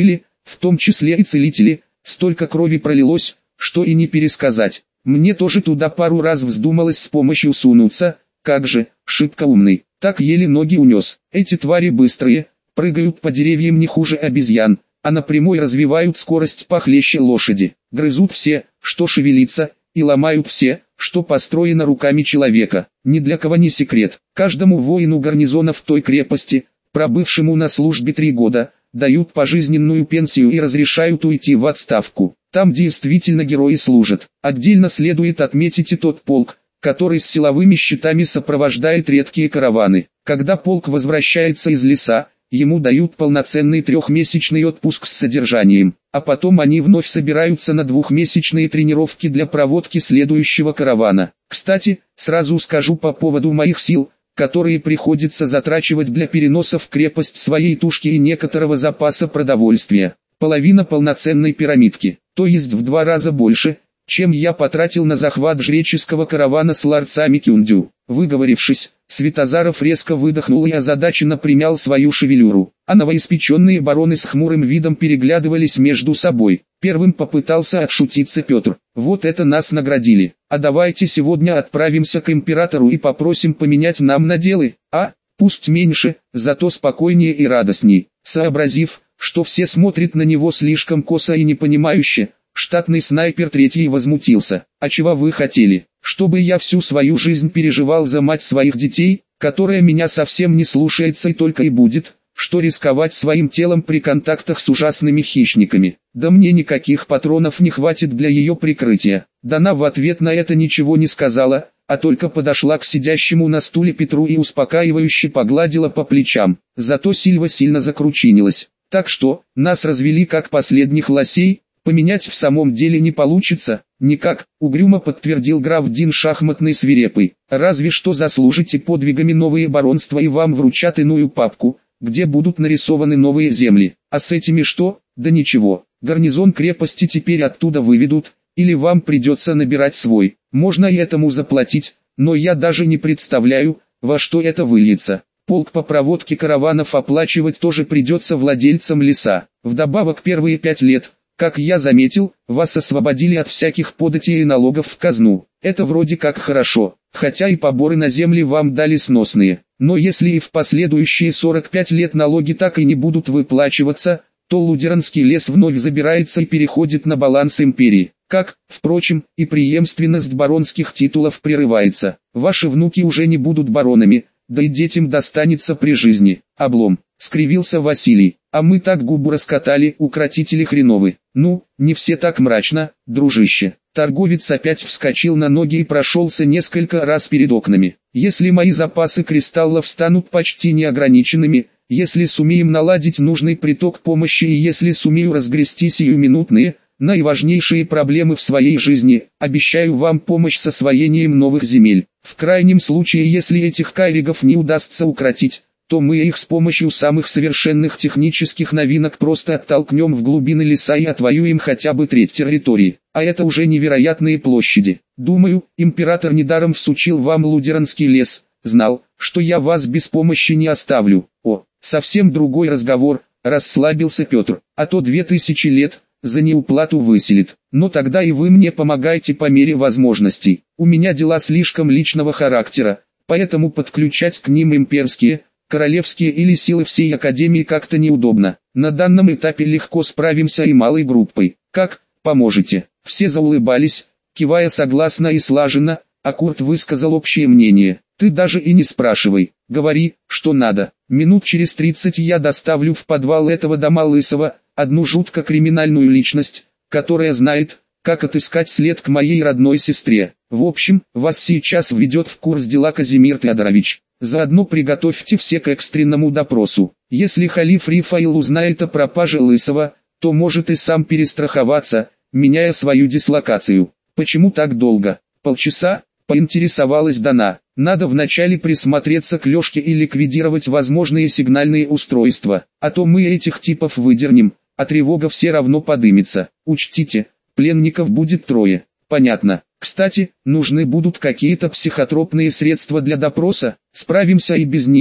в том числе и целители, столько крови пролилось, что и не пересказать. Мне тоже туда пару раз вздумалось с помощью сунуться, как же, шибко умный, так еле ноги унес. Эти твари быстрые, прыгают по деревьям не хуже обезьян, а на прямой развивают скорость похлеще лошади. Грызут все, что шевелится, и ломают все, что построено руками человека. Ни для кого не секрет, каждому воину гарнизона в той крепости, пробывшему на службе 3 года, дают пожизненную пенсию и разрешают уйти в отставку. Там действительно герои служат. Отдельно следует отметить и тот полк, который с силовыми щитами сопровождает редкие караваны. Когда полк возвращается из леса, ему дают полноценный 3-месячный отпуск с содержанием, а потом они вновь собираются на 2-месячные тренировки для проводки следующего каравана. Кстати, сразу скажу по поводу моих сил, которые приходится затрачивать для переноса в крепость своей тушки и некоторого запаса продовольствия. Половина полноценной пирамидки, то есть в 2 раза больше, чем я потратил на захват жреческого каравана с ларцами Кюндю. Выговорившись, Святозаров резко выдохнул и озадаченно примял свою шевелюру, а новоиспеченные бароны с хмурым видом переглядывались между собой. Первым попытался отшутиться Петр. Вот это нас наградили, а давайте сегодня отправимся к императору и попросим поменять нам наделы, а? Пусть меньше, зато спокойнее и радостней. Сообразив, что все смотрят на него слишком косо и непонимающе, штатный снайпер третий возмутился. А чего вы хотели? Чтобы я всю свою жизнь переживал за мать своих детей, которая меня совсем не слушается и только и будет, что рисковать своим телом при контактах с ужасными хищниками. Да мне никаких патронов не хватит для ее прикрытия. Дана в ответ на это ничего не сказала, а только подошла к сидящему на стуле Петру и успокаивающе погладила по плечам. Зато Сильва сильно закручинилась. Так что, нас развели как последних лосей, поменять в самом деле не получится. Никак, угрюмо подтвердил граф Дин шахматный свирепый. Разве что заслужите подвигами новые баронства и вам вручат иную папку, где будут нарисованы новые земли. А с этими что? Да ничего, гарнизон крепости теперь оттуда выведут, или вам придется набирать свой. Можно и этому заплатить, но я даже не представляю, во что это выльется. Полк по проводке караванов оплачивать тоже придется владельцам леса. Вдобавок первые 5 лет, как я заметил, вас освободили от всяких податей и налогов в казну. Это вроде как хорошо, хотя и поборы на земли вам дали сносные. Но если и в последующие 45 лет налоги так и не будут выплачиваться, то Лудеранский лес вновь забирается и переходит на баланс империи. Как, впрочем, и преемственность баронских титулов прерывается. Ваши внуки уже не будут баронами, да и детям достанется при жизни. Облом, скривился Василий. А мы так губу раскатали, укротители хреновы. Ну, не все так мрачно, дружище. Торговец опять вскочил на ноги и прошелся несколько раз перед окнами. Если мои запасы кристаллов станут почти неограниченными, если сумеем наладить нужный приток помощи и если сумею разгрести сиюминутные, наиважнейшие проблемы в своей жизни, обещаю вам помощь с освоением новых земель. В крайнем случае, если этих кайригов не удастся укротить, то мы их с помощью самых совершенных технических новинок просто оттолкнем в глубины леса и отвоюем хотя бы треть территории. А это уже невероятные площади. Думаю, император недаром всучил вам Лудеранский лес, знал, что я вас без помощи не оставлю. О, совсем другой разговор, расслабился Петр. А то 2000 лет, за неуплату выселит. Но тогда и вы мне помогайте по мере возможностей. У меня дела слишком личного характера, поэтому подключать к ним имперские, королевские или силы всей академии как-то неудобно. На данном этапе легко справимся и малой группой. Как, поможете? Все заулыбались, кивая согласно и слаженно, а Курт высказал общее мнение. Ты даже и не спрашивай, говори, что надо. Минут через 30 я доставлю в подвал этого дома Лысого, одну жутко криминальную личность, которая знает, как отыскать след к моей родной сестре. В общем, вас сейчас введет в курс дела Казимир Теодорович. Заодно приготовьте все к экстренному допросу. Если халиф Рифаил узнает о пропаже Лысого, то может и сам перестраховаться, меняя свою дислокацию. Почему так долго? Полчаса? Поинтересовалась Дана. Надо вначале присмотреться к Лёшке и ликвидировать возможные сигнальные устройства, а то мы этих типов выдернем, а тревога все равно подымется. Учтите, пленников будет 3. Понятно. Кстати, нужны будут какие-то психотропные средства для допроса, справимся и без них,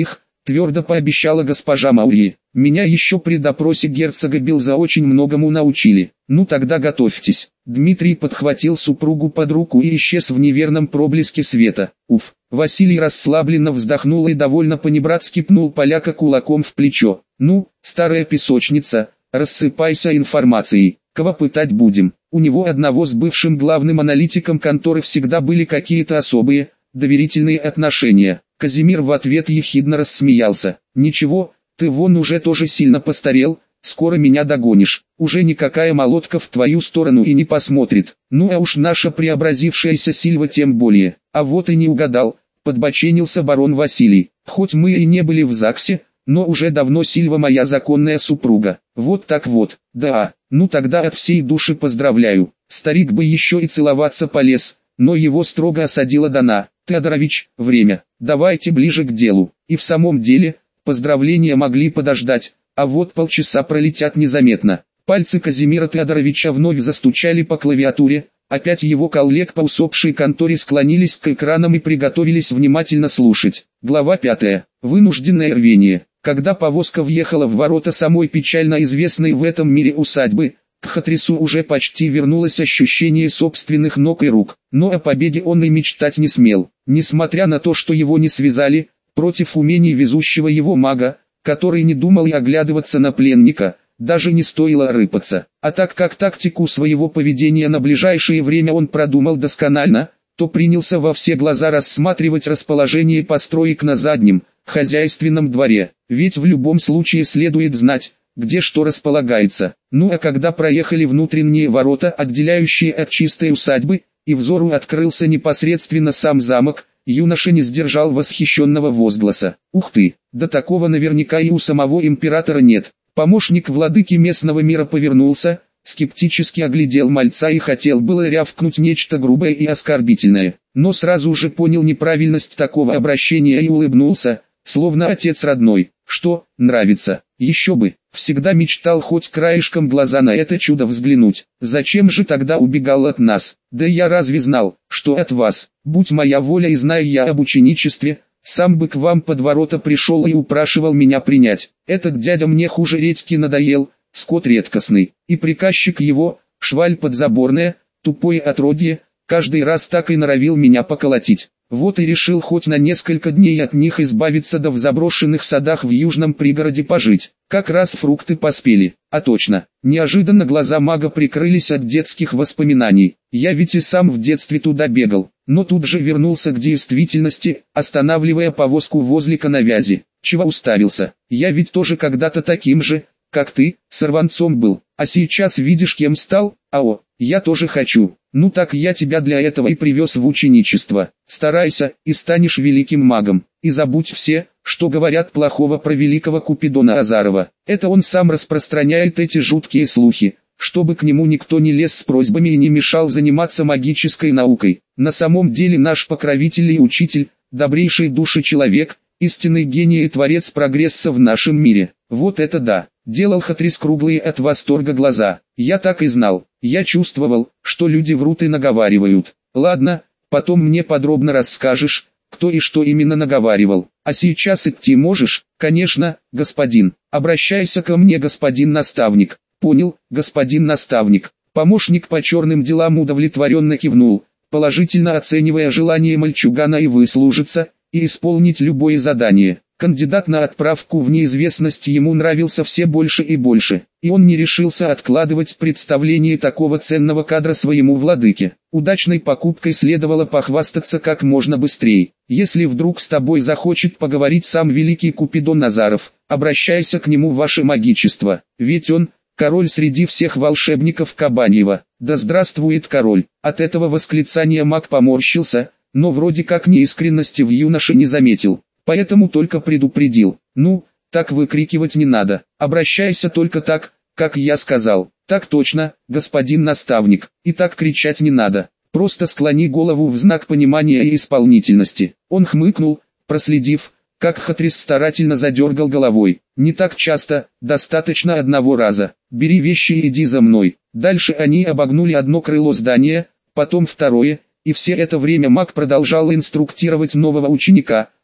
твердо пообещала госпожа Маури. Меня еще при допросе герцога Билза очень многому научили. Ну тогда готовьтесь. Дмитрий подхватил супругу под руку и исчез в неверном проблеске света. Уф. Василий расслабленно вздохнул и довольно понебратски пнул поляка кулаком в плечо. Ну, старая песочница, рассыпайся информацией. Кого пытать будем? У него одного с бывшим главным аналитиком конторы всегда были какие-то особые, доверительные отношения. Казимир в ответ ехидно рассмеялся. «Ничего, ты вон уже тоже сильно постарел, скоро меня догонишь. Уже никакая молотка в твою сторону и не посмотрит. Ну а уж наша преобразившаяся Сильва тем более». «А вот и не угадал», — подбоченился барон Василий. «Хоть мы и не были в ЗАГСе, но уже давно Сильва моя законная супруга». «Вот так вот, да, ну тогда от всей души поздравляю». Старик бы еще и целоваться полез, но его строго осадила Дана. «Теодорович, время, давайте ближе к делу». И в самом деле, поздравления могли подождать, а вот полчаса пролетят незаметно. Пальцы Казимира Теодоровича вновь застучали по клавиатуре, опять его коллег по усопшей конторе склонились к экранам и приготовились внимательно слушать. Глава 5. Вынужденное рвение. Когда повозка въехала в ворота самой печально известной в этом мире усадьбы, к Хатрису уже почти вернулось ощущение собственных ног и рук, но о победе он и мечтать не смел. Несмотря на то, что его не связали, против умений везущего его мага, который не думал и оглядываться на пленника, даже не стоило рыпаться. А так как тактику своего поведения на ближайшее время он продумал досконально, то принялся во все глаза рассматривать расположение построек на заднем, хозяйственном дворе, ведь в любом случае следует знать, где что располагается. Ну а когда проехали внутренние ворота, отделяющие от чистой усадьбы, и взору открылся непосредственно сам замок, юноша не сдержал восхищенного возгласа. «Ух ты, да такого наверняка и у самого императора нет». Помощник владыки местного мира повернулся, скептически оглядел мальца и хотел было рявкнуть нечто грубое и оскорбительное, но сразу же понял неправильность такого обращения и улыбнулся, словно отец родной. «Что, нравится? Еще бы, всегда мечтал хоть краешком глаза на это чудо взглянуть. Зачем же тогда убегал от нас? Да я разве знал, что от вас? Будь моя воля и зная я об ученичестве, сам бы к вам под ворота пришел и упрашивал меня принять. Этот дядя мне хуже редьки надоел, скот редкостный, и приказчик его, шваль подзаборная, тупое отродье, каждый раз так и норовил меня поколотить. Вот и решил хоть на несколько дней от них избавиться, да в заброшенных садах в южном пригороде пожить. Как раз фрукты поспели. А точно, неожиданно глаза мага прикрылись от детских воспоминаний. Я ведь и сам в детстве туда бегал, но тут же вернулся к действительности, останавливая повозку возле коновязи. Чего уставился? Я ведь тоже когда-то таким же, как ты, сорванцом был, а сейчас видишь кем стал? Ао, я тоже хочу. Ну так я тебя для этого и привез в ученичество. Старайся, и станешь великим магом. И забудь все, что говорят плохого про великого Купидона Азарова. Это он сам распространяет эти жуткие слухи, чтобы к нему никто не лез с просьбами и не мешал заниматься магической наукой. На самом деле наш покровитель и учитель, добрейший души человек, истинный гений и творец прогресса в нашем мире. Вот это да! Делал Хатрис круглые от восторга глаза. Я так и знал. Я чувствовал, что люди врут и наговаривают. Ладно, потом мне подробно расскажешь, кто и что именно наговаривал. А сейчас идти можешь? Конечно, господин. Обращайся ко мне, господин наставник. Понял, господин наставник. Помощник по черным делам удовлетворенно кивнул, положительно оценивая желание мальчугана и выслужиться, и исполнить любое задание. Кандидат на отправку в неизвестность ему нравился все больше и больше, и он не решился откладывать представление такого ценного кадра своему владыке. Удачной покупкой следовало похвастаться как можно быстрее. Если вдруг с тобой захочет поговорить сам великий Купидон Назаров, обращайся к нему, ваше магичество, ведь он – король среди всех волшебников Кабаньева. Да здравствует король! От этого восклицания маг поморщился, но вроде как неискренности в юноше не заметил. Поэтому только предупредил. Ну, так выкрикивать не надо. Обращайся только так, как я сказал. Так точно, господин наставник. И так кричать не надо. Просто склони голову в знак понимания и исполнительности. Он хмыкнул, проследив, как Хатрис старательно задергал головой. Не так часто, достаточно одного раза. Бери вещи и иди за мной. Дальше они обогнули одно крыло здания, потом второе, и все это время маг продолжал инструктировать нового ученика,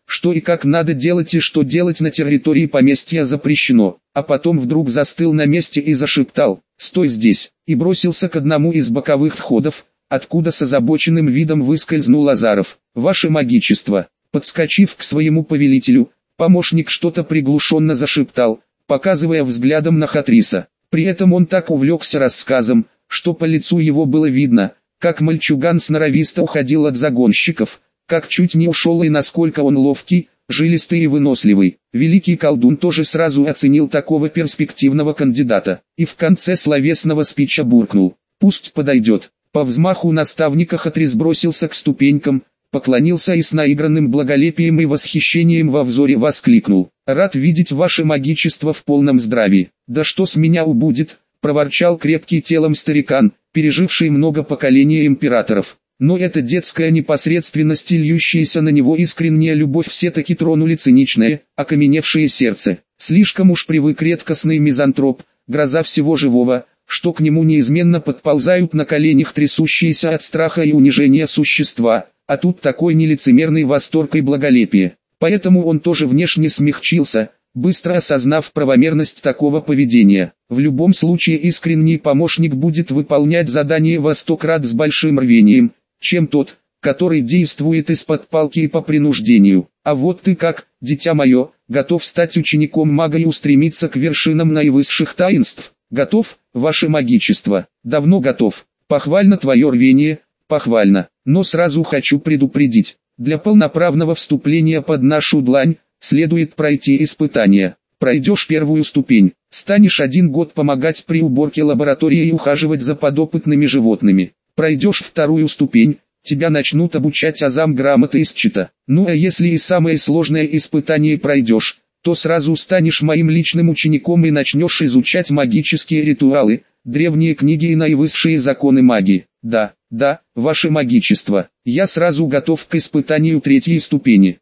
что и как надо делать и что делать на территории поместья запрещено, а потом вдруг застыл на месте и зашептал: «Стой здесь!» и бросился к одному из боковых входов, откуда с озабоченным видом выскользнул Азаров. «Ваше магичество!» Подскочив к своему повелителю, помощник что-то приглушенно зашептал, показывая взглядом на Хатриса. При этом он так увлекся рассказом, что по лицу его было видно, как мальчуган сноровисто уходил от загонщиков, как чуть не ушел и насколько он ловкий, жилистый и выносливый. Великий колдун тоже сразу оценил такого перспективного кандидата, и в конце словесного спича буркнул: «Пусть подойдет». По взмаху наставника Хатрис бросился к ступенькам, поклонился и с наигранным благолепием и восхищением во взоре воскликнул: «Рад видеть ваше магичество в полном здравии». «Да что с меня убудет», — проворчал крепкий телом старикан, переживший много поколений императоров. Но эта детская непосредственность и льющаяся на него искренняя любовь все-таки тронули циничное, окаменевшее сердце. Слишком уж привык редкостный мизантроп, гроза всего живого, что к нему неизменно подползают на коленях трясущиеся от страха и унижения существа, а тут такой нелицемерный восторг и благолепие. Поэтому он тоже внешне смягчился, быстро осознав правомерность такого поведения. В любом случае искренний помощник будет выполнять задание во 100 крат с большим рвением, чем тот, который действует из-под палки и по принуждению. А вот ты как, дитя мое, готов стать учеником мага и устремиться к вершинам наивысших таинств? Готов, ваше магичество? Давно готов. Похвально твое рвение, похвально. Но сразу хочу предупредить, для полноправного вступления под нашу длань, следует пройти испытание. Пройдешь первую ступень, станешь 1 год помогать при уборке лаборатории и ухаживать за подопытными животными. Пройдешь вторую ступень, тебя начнут обучать азам грамоты и счета. Ну а если и самое сложное испытание пройдешь, то сразу станешь моим личным учеником и начнешь изучать магические ритуалы, древние книги и наивысшие законы магии. Да, ваше магичество, я сразу готов к испытанию 3-й ступени.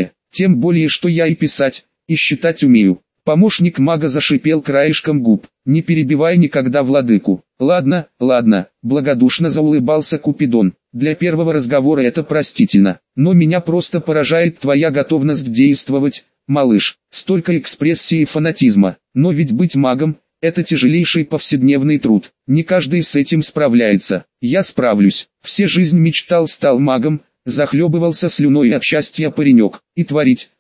Тем более что я и писать, и считать умею. Помощник мага зашипел краешком губ: «Не перебивай никогда владыку». Ладно, благодушно заулыбался Купидон. «Для первого разговора это простительно, но меня просто поражает твоя готовность действовать, малыш. Столько экспрессии и фанатизма. Но ведь быть магом — это тяжелейший повседневный труд. Не каждый с этим справляется. Я справлюсь. Всю жизнь мечтал стал магом», захлебывался слюной от счастья паренек. «И творить.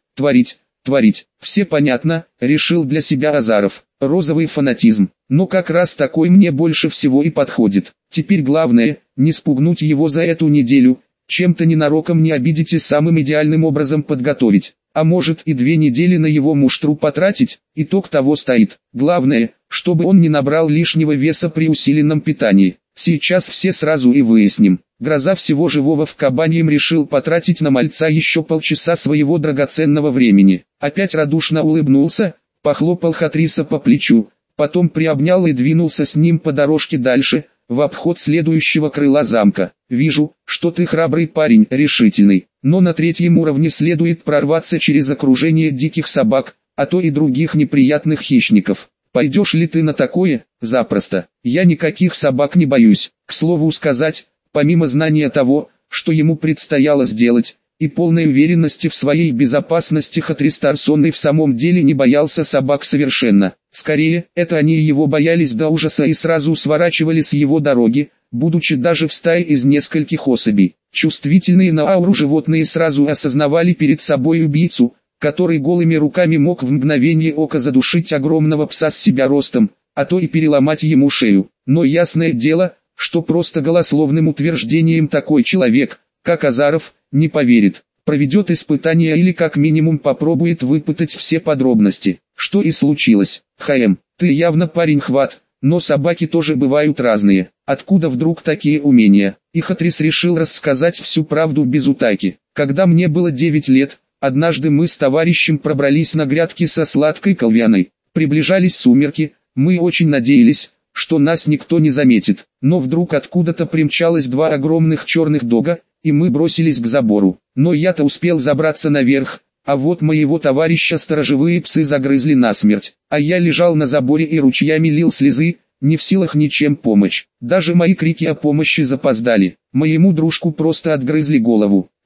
Все понятно», решил для себя Азаров. «Розовый фанатизм. Но как раз такой мне больше всего и подходит. Теперь главное, не спугнуть его за эту неделю, чем-то ненароком не обидеть и самым идеальным образом подготовить. А может и 2 недели на его муштру потратить, итог того стоит. Главное, чтобы он не набрал лишнего веса при усиленном питании. Сейчас все сразу и выясним». Гроза всего живого в Кабаньем решил потратить на мальца еще полчаса своего драгоценного времени. Опять радушно улыбнулся, похлопал Хатриса по плечу, потом приобнял и двинулся с ним по дорожке дальше, в обход следующего крыла замка. «Вижу, что ты храбрый парень, решительный, но на 3-м уровне следует прорваться через окружение диких собак, а то и других неприятных хищников. Пойдешь ли ты на такое?» «Запросто. Я никаких собак не боюсь. К слову сказать, помимо знания того, что ему предстояло сделать, и полной уверенности в своей безопасности, Хатрис Тарсонный в самом деле не боялся собак совершенно. Скорее, это они его боялись до ужаса и сразу сворачивали с его дороги, будучи даже в стае из нескольких особей. Чувствительные на ауру животные сразу осознавали перед собой убийцу, который голыми руками мог в мгновение ока задушить огромного пса с себя ростом, а то и переломать ему шею. Но ясное дело, что просто голословным утверждением такой человек, как Азаров, не поверит, проведет испытание или как минимум попробует выпытать все подробности. Что и случилось. Ты явно парень хват, но собаки тоже бывают разные. Откуда вдруг такие умения? И Хатрис решил рассказать всю правду без утайки. Когда мне было 9 лет, однажды мы с товарищем пробрались на грядки со сладкой колвяной. Приближались сумерки, мы очень надеялись, что нас никто не заметит, но вдруг откуда-то примчалось 2 огромных черных дога, и мы бросились к забору. Но я-то успел забраться наверх, а вот моего товарища сторожевые псы загрызли насмерть, а я лежал на заборе и ручьями лил слезы, не в силах ничем помочь. Даже мои крики о помощи запоздали, моему дружку просто отгрызли голову.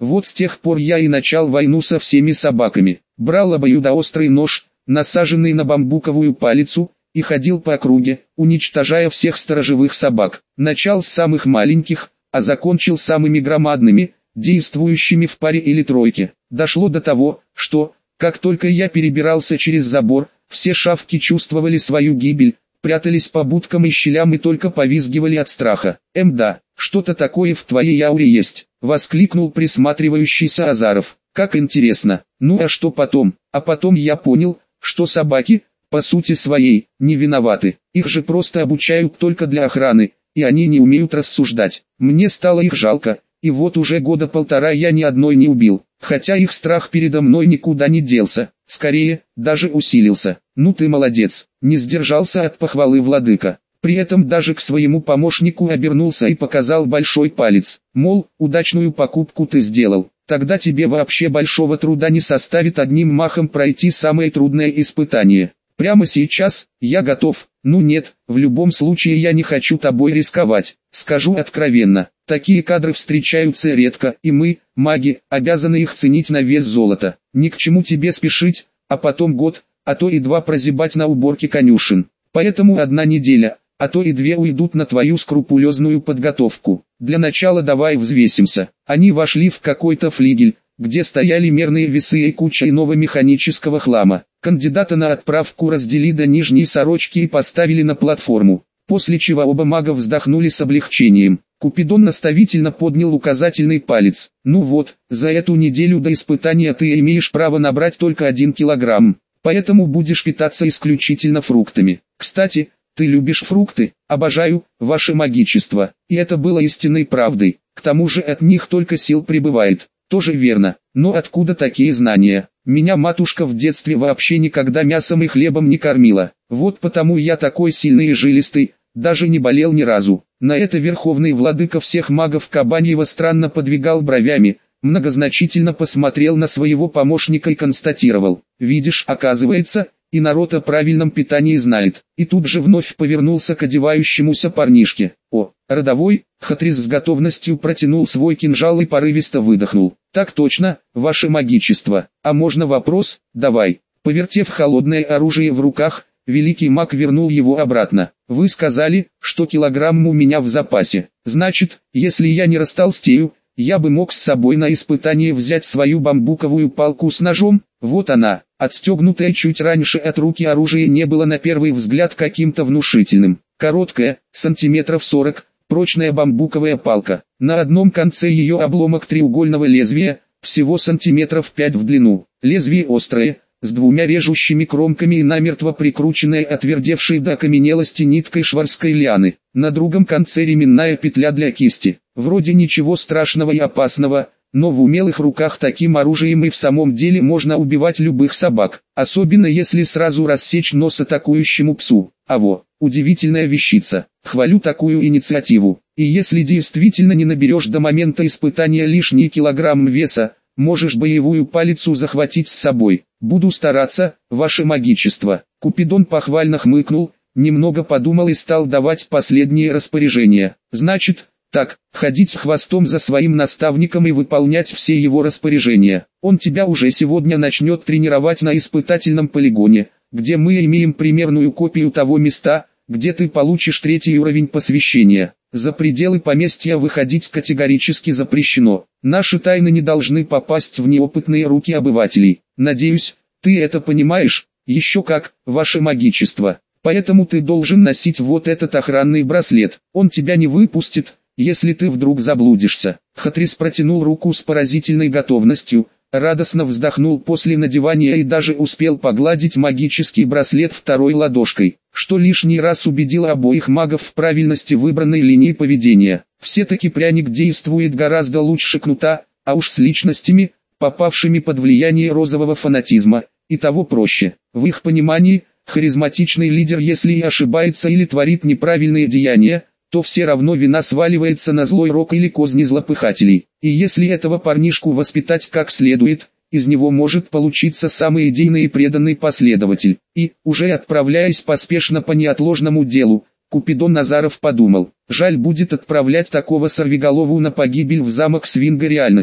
Вот с тех пор я и начал войну со всеми собаками. Брал обоюдоострый нож, насаженный на бамбуковую палицу, и ходил по округе, уничтожая всех сторожевых собак. Начал с самых маленьких, а закончил самыми громадными, действующими в паре или тройке. Дошло до того, что, как только я перебирался через забор, все шавки чувствовали свою гибель, прятались по будкам и щелям и только повизгивали от страха. Да, что-то такое в твоей ауре есть», — воскликнул присматривающийся Азаров. «Как интересно. Ну а что потом?» А потом я понял, что собаки, по сути своей, не виноваты. Их же просто обучают только для охраны, и они не умеют рассуждать. Мне стало их жалко, и вот уже года полтора я ни одной не убил. Хотя их страх передо мной никуда не делся, скорее, даже усилился. «Ну ты молодец», — не сдержался от похвалы владыка. При этом даже к своему помощнику обернулся и показал большой палец. Мол, удачную покупку ты сделал. Тогда тебе вообще большого труда не составит одним махом пройти самое трудное испытание. Прямо сейчас, я готов. Ну нет, в любом случае я не хочу тобой рисковать. Скажу откровенно, такие кадры встречаются редко, и мы, маги, обязаны их ценить на вес золота. Ни к чему тебе спешить, а потом год, а то и два прозябать на уборке конюшен. Поэтому 1 неделя, а то и 2 уйдут на твою скрупулезную подготовку. Для начала давай взвесимся». Они вошли в какой-то флигель, где стояли мерные весы и куча иного механического хлама. Кандидата на отправку раздели до нижней сорочки и поставили на платформу, после чего оба мага вздохнули с облегчением. Купидон наставительно поднял указательный палец. «Ну вот, за эту неделю до испытания ты имеешь право набрать только 1 килограмм, поэтому будешь питаться исключительно фруктами. Кстати, ты любишь фрукты?» «Обожаю, ваше магичество». И это было истинной правдой. К тому же от них только сил прибывает. Тоже верно, но откуда такие знания? Меня матушка в детстве вообще никогда мясом и хлебом не кормила. Вот потому я такой сильный и жилистый, даже не болел ни разу. На это верховный владыка всех магов Кабаньева странно подвигал бровями, многозначительно посмотрел на своего помощника и констатировал: «Видишь, оказывается, и народ о правильном питании знает». И тут же вновь повернулся к одевающемуся парнишке. «О, родовой!» Хатрис с готовностью протянул свой кинжал и порывисто выдохнул. «Так точно, ваше магичество. А можно вопрос?» «Давай». Повертев холодное оружие в руках, великий маг вернул его обратно. «Вы сказали, что килограмм у меня в запасе. Значит, если я не растолстею, я бы мог с собой на испытание взять свою бамбуковую палку с ножом?» Вот она, отстегнутая чуть раньше от руки оружие, не было на первый взгляд каким-то внушительным. Короткая, сантиметров 40, прочная бамбуковая палка. На одном конце ее обломок треугольного лезвия, всего сантиметров 5 в длину. Лезвие острое, с 2 режущими кромками и намертво прикрученной отвердевшей до окаменелости ниткой шварской лианы. На другом конце ременная петля для кисти. Вроде ничего страшного и опасного, но в умелых руках таким оружием и в самом деле можно убивать любых собак, особенно если сразу рассечь нос атакующему псу. Удивительная вещица. Хвалю такую инициативу. И если действительно не наберешь до момента испытания лишний килограмм веса, можешь боевую палицу захватить с собой. Буду стараться, ваше магичество». Купидон похвально хмыкнул, немного подумал и стал давать последние распоряжения. «Значит, так, ходить хвостом за своим наставником и выполнять все его распоряжения. Он тебя уже сегодня начнет тренировать на испытательном полигоне, где мы имеем примерную копию того места, где ты получишь 3-й уровень посвящения. За пределы поместья выходить категорически запрещено. Наши тайны не должны попасть в неопытные руки обывателей. Надеюсь, ты это понимаешь?» «Еще как, ваше магичество. Поэтому ты должен носить вот этот охранный браслет. Он тебя не выпустит, если ты вдруг заблудишься». Хатрис протянул руку с поразительной готовностью, радостно вздохнул после надевания и даже успел погладить магический браслет второй ладошкой, что лишний раз убедило обоих магов в правильности выбранной линии поведения. Все-таки пряник действует гораздо лучше кнута, а уж с личностями, попавшими под влияние розового фанатизма, и того проще. В их понимании, харизматичный лидер, если и ошибается или творит неправильные деяния, то все равно вина сваливается на злой рок или козни злопыхателей. И если этого парнишку воспитать как следует, из него может получиться самый идейный и преданный последователь. И, уже отправляясь поспешно по неотложному делу, Купидон Назаров подумал: жаль будет отправлять такого сорвиголову на погибель в замок Свинга реальностей.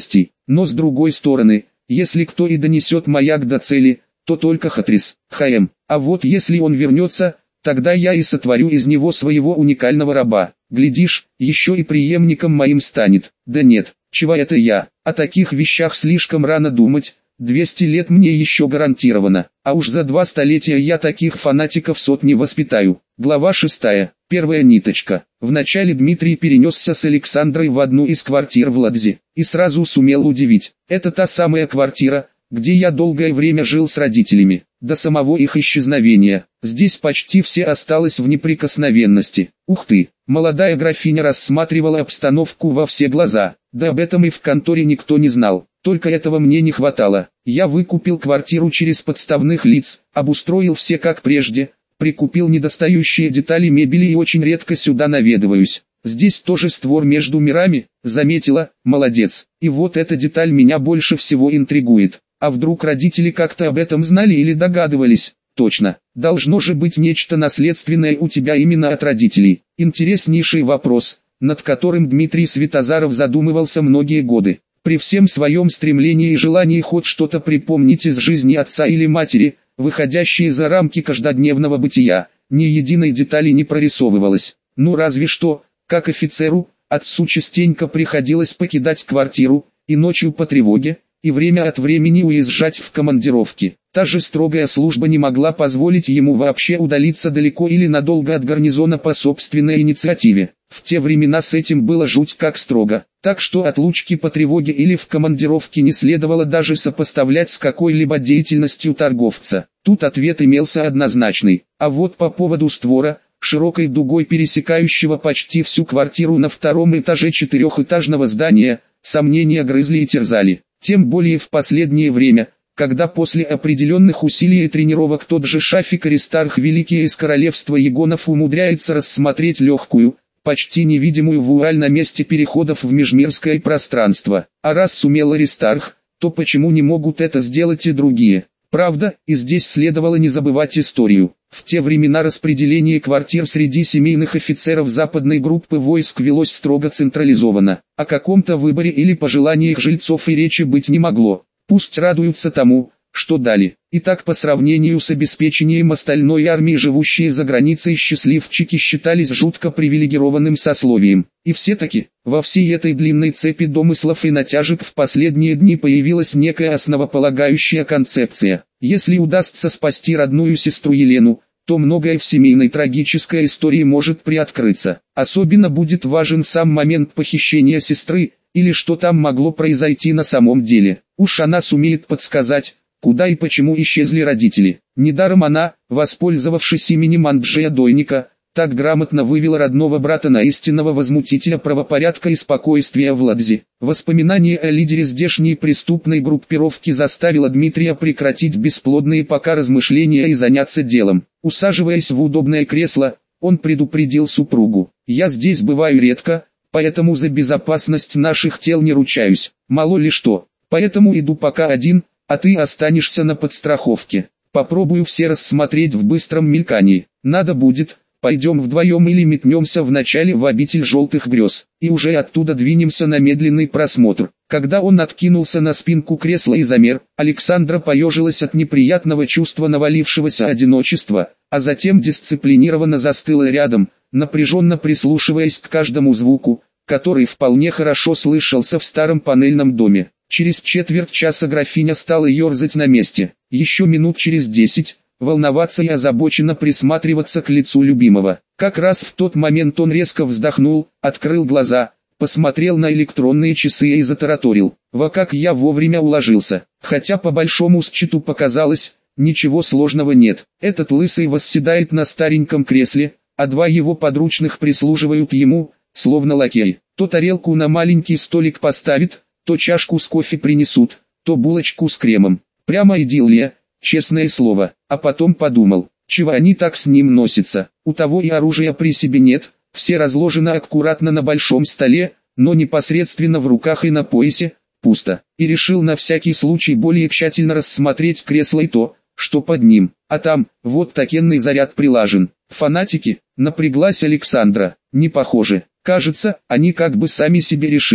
Но с другой стороны, если кто и донесет маяк до цели, то только Хатрис, ХМ. А вот если он вернется, тогда я и сотворю из него своего уникального раба. Глядишь, еще и преемником моим станет. Да нет, чего это я? О таких вещах слишком рано думать. 200 лет мне еще гарантировано, а уж за 2 столетия я таких фанатиков сотни воспитаю. Глава 6. Первая ниточка. Вначале Дмитрий перенесся с Александрой в одну из квартир в Ладзе, и сразу сумел удивить. Это та самая квартира, где я долгое время жил с родителями, до самого их исчезновения. Здесь почти все осталось в неприкосновенности. Ух ты, молодая графиня рассматривала обстановку во все глаза, да об этом и в конторе никто не знал. Только этого мне не хватало. Я выкупил квартиру через подставных лиц, обустроил все как прежде, прикупил недостающие детали мебели и очень редко сюда наведываюсь. Здесь тоже створ между мирами, заметила, молодец. И вот эта деталь меня больше всего интригует. А вдруг родители как-то об этом знали или догадывались? Точно, должно же быть нечто наследственное у тебя именно от родителей. Интереснейший вопрос, над которым Дмитрий Светозаров задумывался многие годы. При всем своем стремлении и желании хоть что-то припомнить из жизни отца или матери, выходящие за рамки каждодневного бытия, ни единой детали не прорисовывалось. Ну разве что, как офицеру, отцу частенько приходилось покидать квартиру, и ночью по тревоге, и время от времени уезжать в командировки. Та же строгая служба не могла позволить ему вообще удалиться далеко или надолго от гарнизона по собственной инициативе. В те времена с этим было жуть как строго, так что отлучки по тревоге или в командировке не следовало даже сопоставлять с какой-либо деятельностью торговца. Тут ответ имелся однозначный. А вот по поводу створа, широкой дугой пересекающего почти всю квартиру на 2-м этаже 4-этажного здания, сомнения грызли и терзали. Тем более в последнее время, когда после определенных усилий и тренировок тот же Шафик Аристарх Великий из королевства Егонов умудряется рассмотреть легкую, почти невидимую вуаль на месте переходов в межмирское пространство. А раз сумел Аристарх, то почему не могут это сделать и другие? Правда, и здесь следовало не забывать историю. В те времена распределение квартир среди семейных офицеров западной группы войск велось строго централизованно. О каком-то выборе или пожелании их жильцов и речи быть не могло. Пусть радуются тому, что дали. Итак, по сравнению с обеспечением остальной армии, живущие за границей счастливчики считались жутко привилегированным сословием. И все-таки, во всей этой длинной цепи домыслов и натяжек в последние дни появилась некая основополагающая концепция. Если удастся спасти родную сестру Елену, то многое в семейной трагической истории может приоткрыться. Особенно будет важен сам момент похищения сестры, или что там могло произойти на самом деле. Уж она сумеет подсказать, куда и почему исчезли родители. Недаром она, воспользовавшись именем Анджея Дойника, так грамотно вывела родного брата на истинного возмутителя правопорядка и спокойствия в Ладзе. Воспоминание о лидере здешней преступной группировки заставило Дмитрия прекратить бесплодные пока размышления и заняться делом. Усаживаясь в удобное кресло, он предупредил супругу: «Я здесь бываю редко, поэтому за безопасность наших тел не ручаюсь. Мало ли что, поэтому иду пока один, а ты останешься на подстраховке. Попробую все рассмотреть в быстром мелькании. Надо будет, пойдем вдвоем или метнемся вначале в обитель желтых грез, и уже оттуда двинемся на медленный просмотр». Когда он откинулся на спинку кресла и замер, Александра поежилась от неприятного чувства навалившегося одиночества, а затем дисциплинированно застыла рядом, напряженно прислушиваясь к каждому звуку, который вполне хорошо слышался в старом панельном доме. Через четверть часа графиня стала ерзать на месте. Еще минут через 10, волноваться и озабоченно присматриваться к лицу любимого. Как раз в тот момент он резко вздохнул, открыл глаза, посмотрел на электронные часы и затараторил: «Во как я вовремя уложился». Хотя по большому счету показалось, ничего сложного нет. Этот лысый восседает на стареньком кресле, а 2 его подручных прислуживают ему, словно лакей. То тарелку на маленький столик поставит, то чашку с кофе принесут, то булочку с кремом. Прямо идиллия, честное слово. А потом подумал, чего они так с ним носятся. У того и оружия при себе нет, все разложено аккуратно на большом столе, но непосредственно в руках и на поясе пусто. И решил на всякий случай более тщательно рассмотреть кресло и то, что под ним. А там, вот такенный заряд прилажен. Фанатики, напряглась Александра. Не похоже. Кажется, они как бы сами себе решили.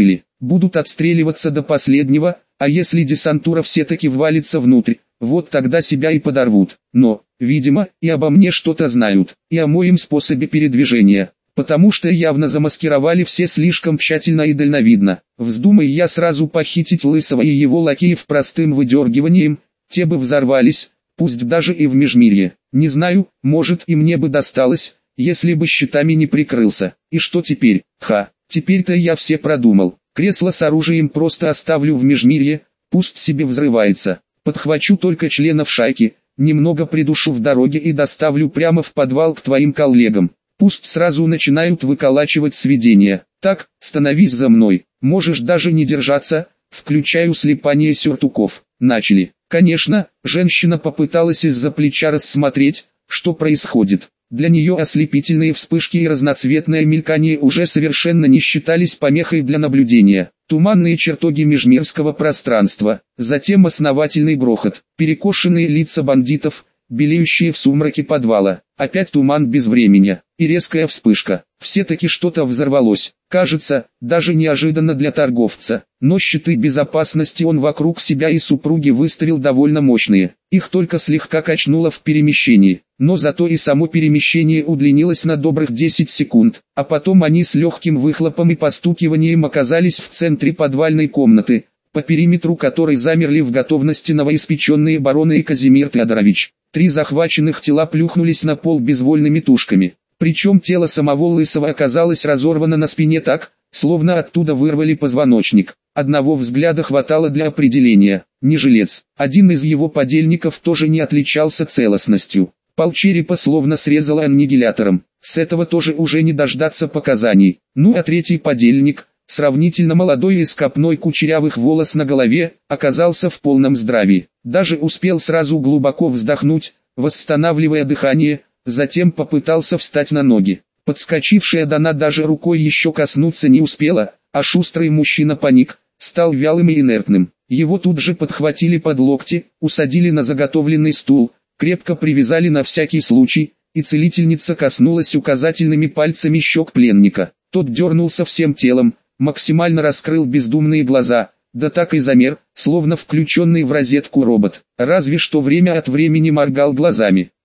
будут отстреливаться до последнего, а если десантура все-таки ввалится внутрь, вот тогда себя и подорвут. Но, видимо, и обо мне что-то знают, и о моем способе передвижения, потому что явно замаскировали все слишком тщательно и дальновидно. Вздумай я сразу похитить Лысого и его лакеев простым выдергиванием, те бы взорвались, пусть даже и в Межмирье. Не знаю, может и мне бы досталось, если бы щитами не прикрылся. И что теперь? Теперь-то я все продумал. Кресло с оружием просто оставлю в Межмирье, пусть себе взрывается. Подхвачу только членов шайки, немного придушу в дороге и доставлю прямо в подвал к твоим коллегам. Пусть сразу начинают выколачивать сведения. Так, становись за мной. Можешь даже не держаться, включаю слипание сюртуков. Начали. Конечно, женщина попыталась из-за плеча рассмотреть, что происходит. Для нее ослепительные вспышки и разноцветное мелькание уже совершенно не считались помехой для наблюдения. Туманные чертоги межмирского пространства, затем основательный грохот, перекошенные лица бандитов, белеющие в сумраке подвала, опять туман без времени, и резкая вспышка. Все-таки что-то взорвалось, кажется, даже неожиданно для торговца, но щиты безопасности он вокруг себя и супруги выставил довольно мощные, их только слегка качнуло в перемещении, но зато и само перемещение удлинилось на добрых 10 секунд, а потом они с легким выхлопом и постукиванием оказались в центре подвальной комнаты, по периметру которой замерли в готовности новоиспеченные бароны и Казимир Теодорович. 3 захваченных тела плюхнулись на пол безвольными тушками. Причем тело самого Лысого оказалось разорвано на спине так, словно оттуда вырвали позвоночник. Одного взгляда хватало для определения. Не жилец. Один из его подельников тоже не отличался целостностью. Полчерепа словно срезало аннигилятором. С этого тоже уже не дождаться показаний. Ну а третий подельник, сравнительно молодой и с копной кучерявых волос на голове, оказался в полном здравии. Даже успел сразу глубоко вздохнуть, восстанавливая дыхание, затем попытался встать на ноги. Подскочившая Дана даже рукой еще коснуться не успела, а шустрый мужчина паник, стал вялым и инертным. Его тут же подхватили под локти, усадили на заготовленный стул, крепко привязали на всякий случай, и целительница коснулась указательными пальцами щек пленника. Тот дернулся всем телом, максимально раскрыл бездумные глаза, да так и замер, словно включенный в розетку робот. Разве что время от времени моргал глазами.